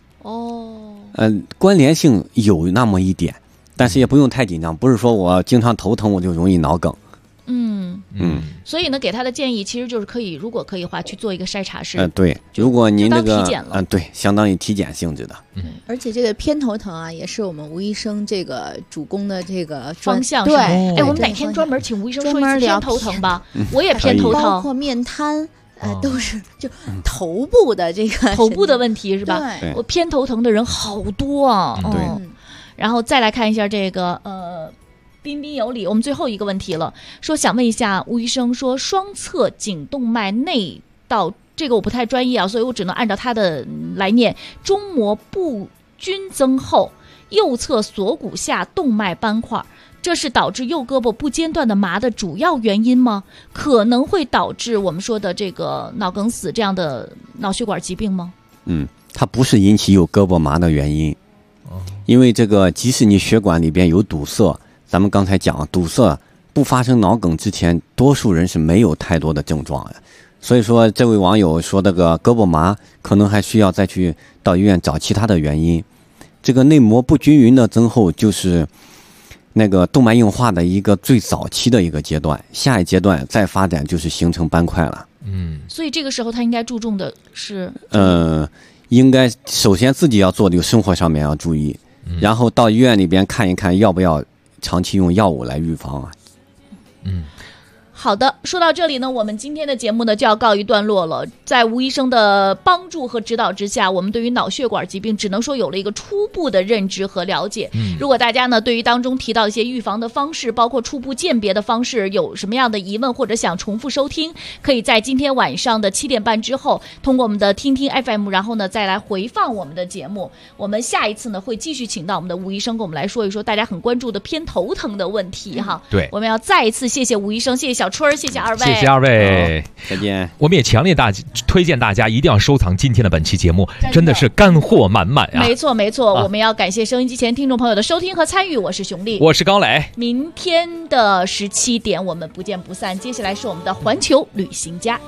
关联性有那么一点，但是也不用太紧张，不是说我经常头疼我就容易脑梗。 所以呢，给他的建议其实就是可以，如果可以的话，去做一个筛查是。 对，如果您这个体检了， 对，相当于体检性质的。 而且这个偏头疼啊，也是我们吴医生这个主攻的这个方向。 对， 我们哪天专门请吴医生说一次偏头疼吧？我也偏头疼， 包括面瘫。都是就头部的这个头部的问题是吧？我偏头疼的人好多啊。然后再来看一下这个彬彬有礼，我们最后一个问题了，说想问一下吴医生，说双侧颈动脉内道，这个我不太专业啊，所以我只能按照他的来念，中膜不均增厚，右侧锁骨下动脉斑块，这是导致右胳膊不间断的麻的主要原因吗？可能会导致我们说的这个脑梗死这样的脑血管疾病吗？ 它不是引起右胳膊麻的原因，因为这个即使你血管里边有堵塞，咱们刚才讲堵塞不发生脑梗之前，多数人是没有太多的症状的。所以说这位网友说这个胳膊麻可能还需要再去到医院找其他的原因。这个内膜不均匀的增厚就是那个动脉硬化的一个最早期的一个阶段，下一阶段再发展就是形成斑块了。 所以这个时候他应该注重的是应该首先自己要做的生活上面要注意，然后到医院里边看一看要不要长期用药物来预防啊。 好的，说到这里呢，我们今天的节目呢就要告一段落了。在吴医生的帮助和指导之下，我们对于脑血管疾病只能说有了一个初步的认知和了解。如果大家呢对于当中提到一些预防的方式，包括初步鉴别的方式，有什么样的疑问或者想重复收听，可以在今天晚上的7点半之后，通过我们的听听 FM， 然后呢再来回放我们的节目。我们下一次呢会继续请到我们的吴医生跟我们来说一说大家很关注的偏头疼的问题哈。 对， 我们要再一次谢谢吴医生，谢谢小春，谢谢二位， 谢谢二位， 再见。 我们也强烈推荐大家一定要收藏今天的本期节目，真的是干货满满啊！ 没错没错，我们要感谢收音机前听众朋友的收听和参与，我是熊丽， 我是高磊， 明天的17点我们不见不散。接下来是我们的环球旅行家。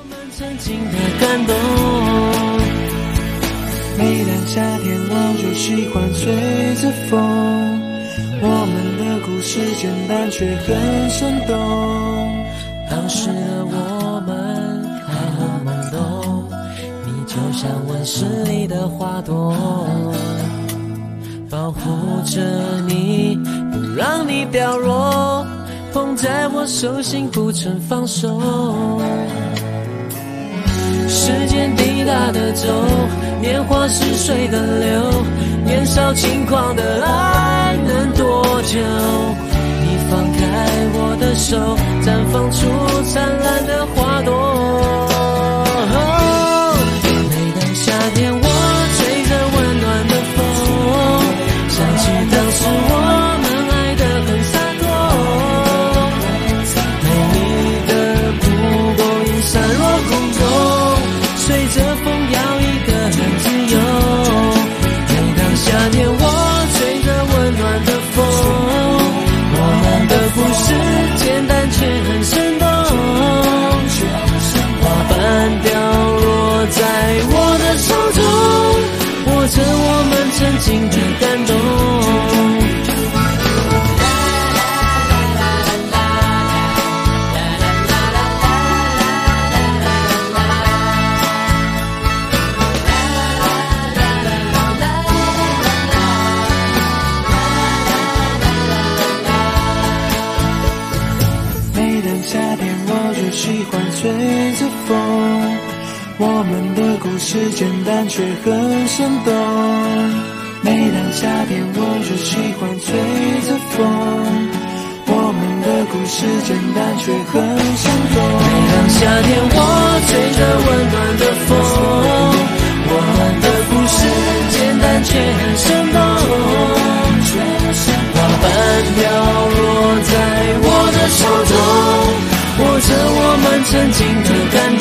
每当夏天我就喜欢吹着风，我们的故事简单却很生动，当时的我们还很懵懂，你就像温室里的花朵，保护着你不让你掉落，捧在我手心不曾放手。 时间滴答的走，年华是水的流，年少轻狂的爱能多久？你放开我的手，绽放出灿烂的花朵。每当夏天我吹着温暖的风，想起当时我们爱得很洒脱，美丽的蒲公英散落空中，随着风摇曳得很自由。每当夏天我吹着温暖的风，我们的故事简单却很生动，花瓣掉落在我的手中，握着我们曾经的感动。夏天我就喜欢吹着风，我们的故事简单却很生动。每当夏天我就喜欢吹着风，我们的故事简单却很生动。每当夏天我吹着温暖的风，我们的故事简单却很生动。花瓣掉落在我的手中，握着我们曾经的感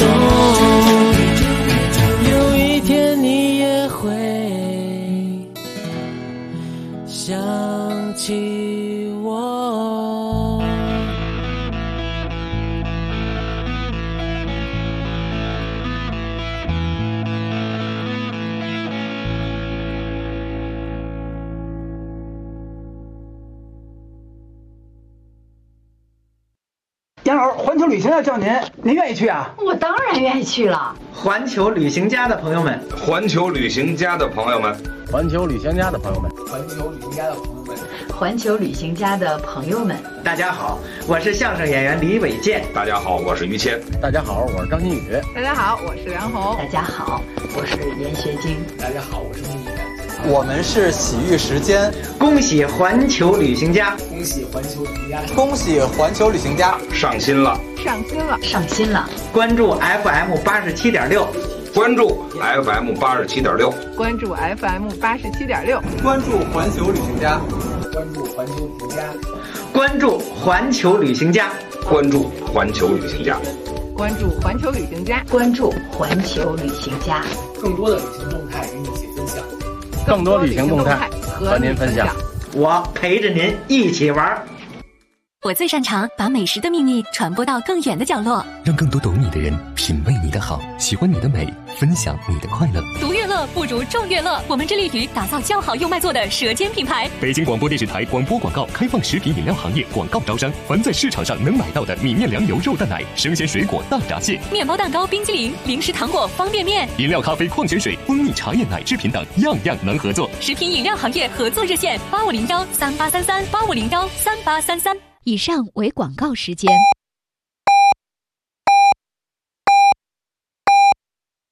动。有一天你也会想起我。 杨老师，环球旅行要叫您愿意去啊？ 我当然愿意去了。 环球旅行家的朋友们， 环球旅行家的朋友们， 环球旅行家的朋友们， 环球旅行家的朋友们，环球旅行家的朋友们， 大家好，我是相声演员李伟健。 大家好，我是于谦。 大家好，我是张馨予。 大家好，我是梁红。 大家好，我是严学晶。 大家好，我是孟野。 我们是喜遇时间， 恭喜环球旅行家， 恭喜环球旅行家， 恭喜环球旅行家上新了， 上新了，上新了！ 关注 FM 87.6， 关注 FM 87.6， 关注 FM 87.6， 关注环球旅行家， 关注环球旅行家， 关注环球旅行家， 关注环球旅行家， 关注环球旅行家， 关注环球旅行家， 更多的旅行动态与你一起分享。 更多旅行动态和您分享， 我陪着您一起玩。 我最擅长把美食的秘密传播到更远的角落， 让更多懂你的人品味你的好，喜欢你的美，分享你的快乐。 独乐乐不如众乐乐，我们致力于打造较好又卖座的舌尖品牌。 北京广播电视台广播广告开放食品饮料行业广告招商，凡在市场上能买到的米面粮油肉蛋奶、生鲜水果大闸蟹、 面包蛋糕、冰激凌、零食糖果、方便面、 饮料咖啡、矿泉水、蜂蜜茶叶奶制品等，样样能合作。 食品饮料行业合作热线：85013833，85013833。 以上为广告时间。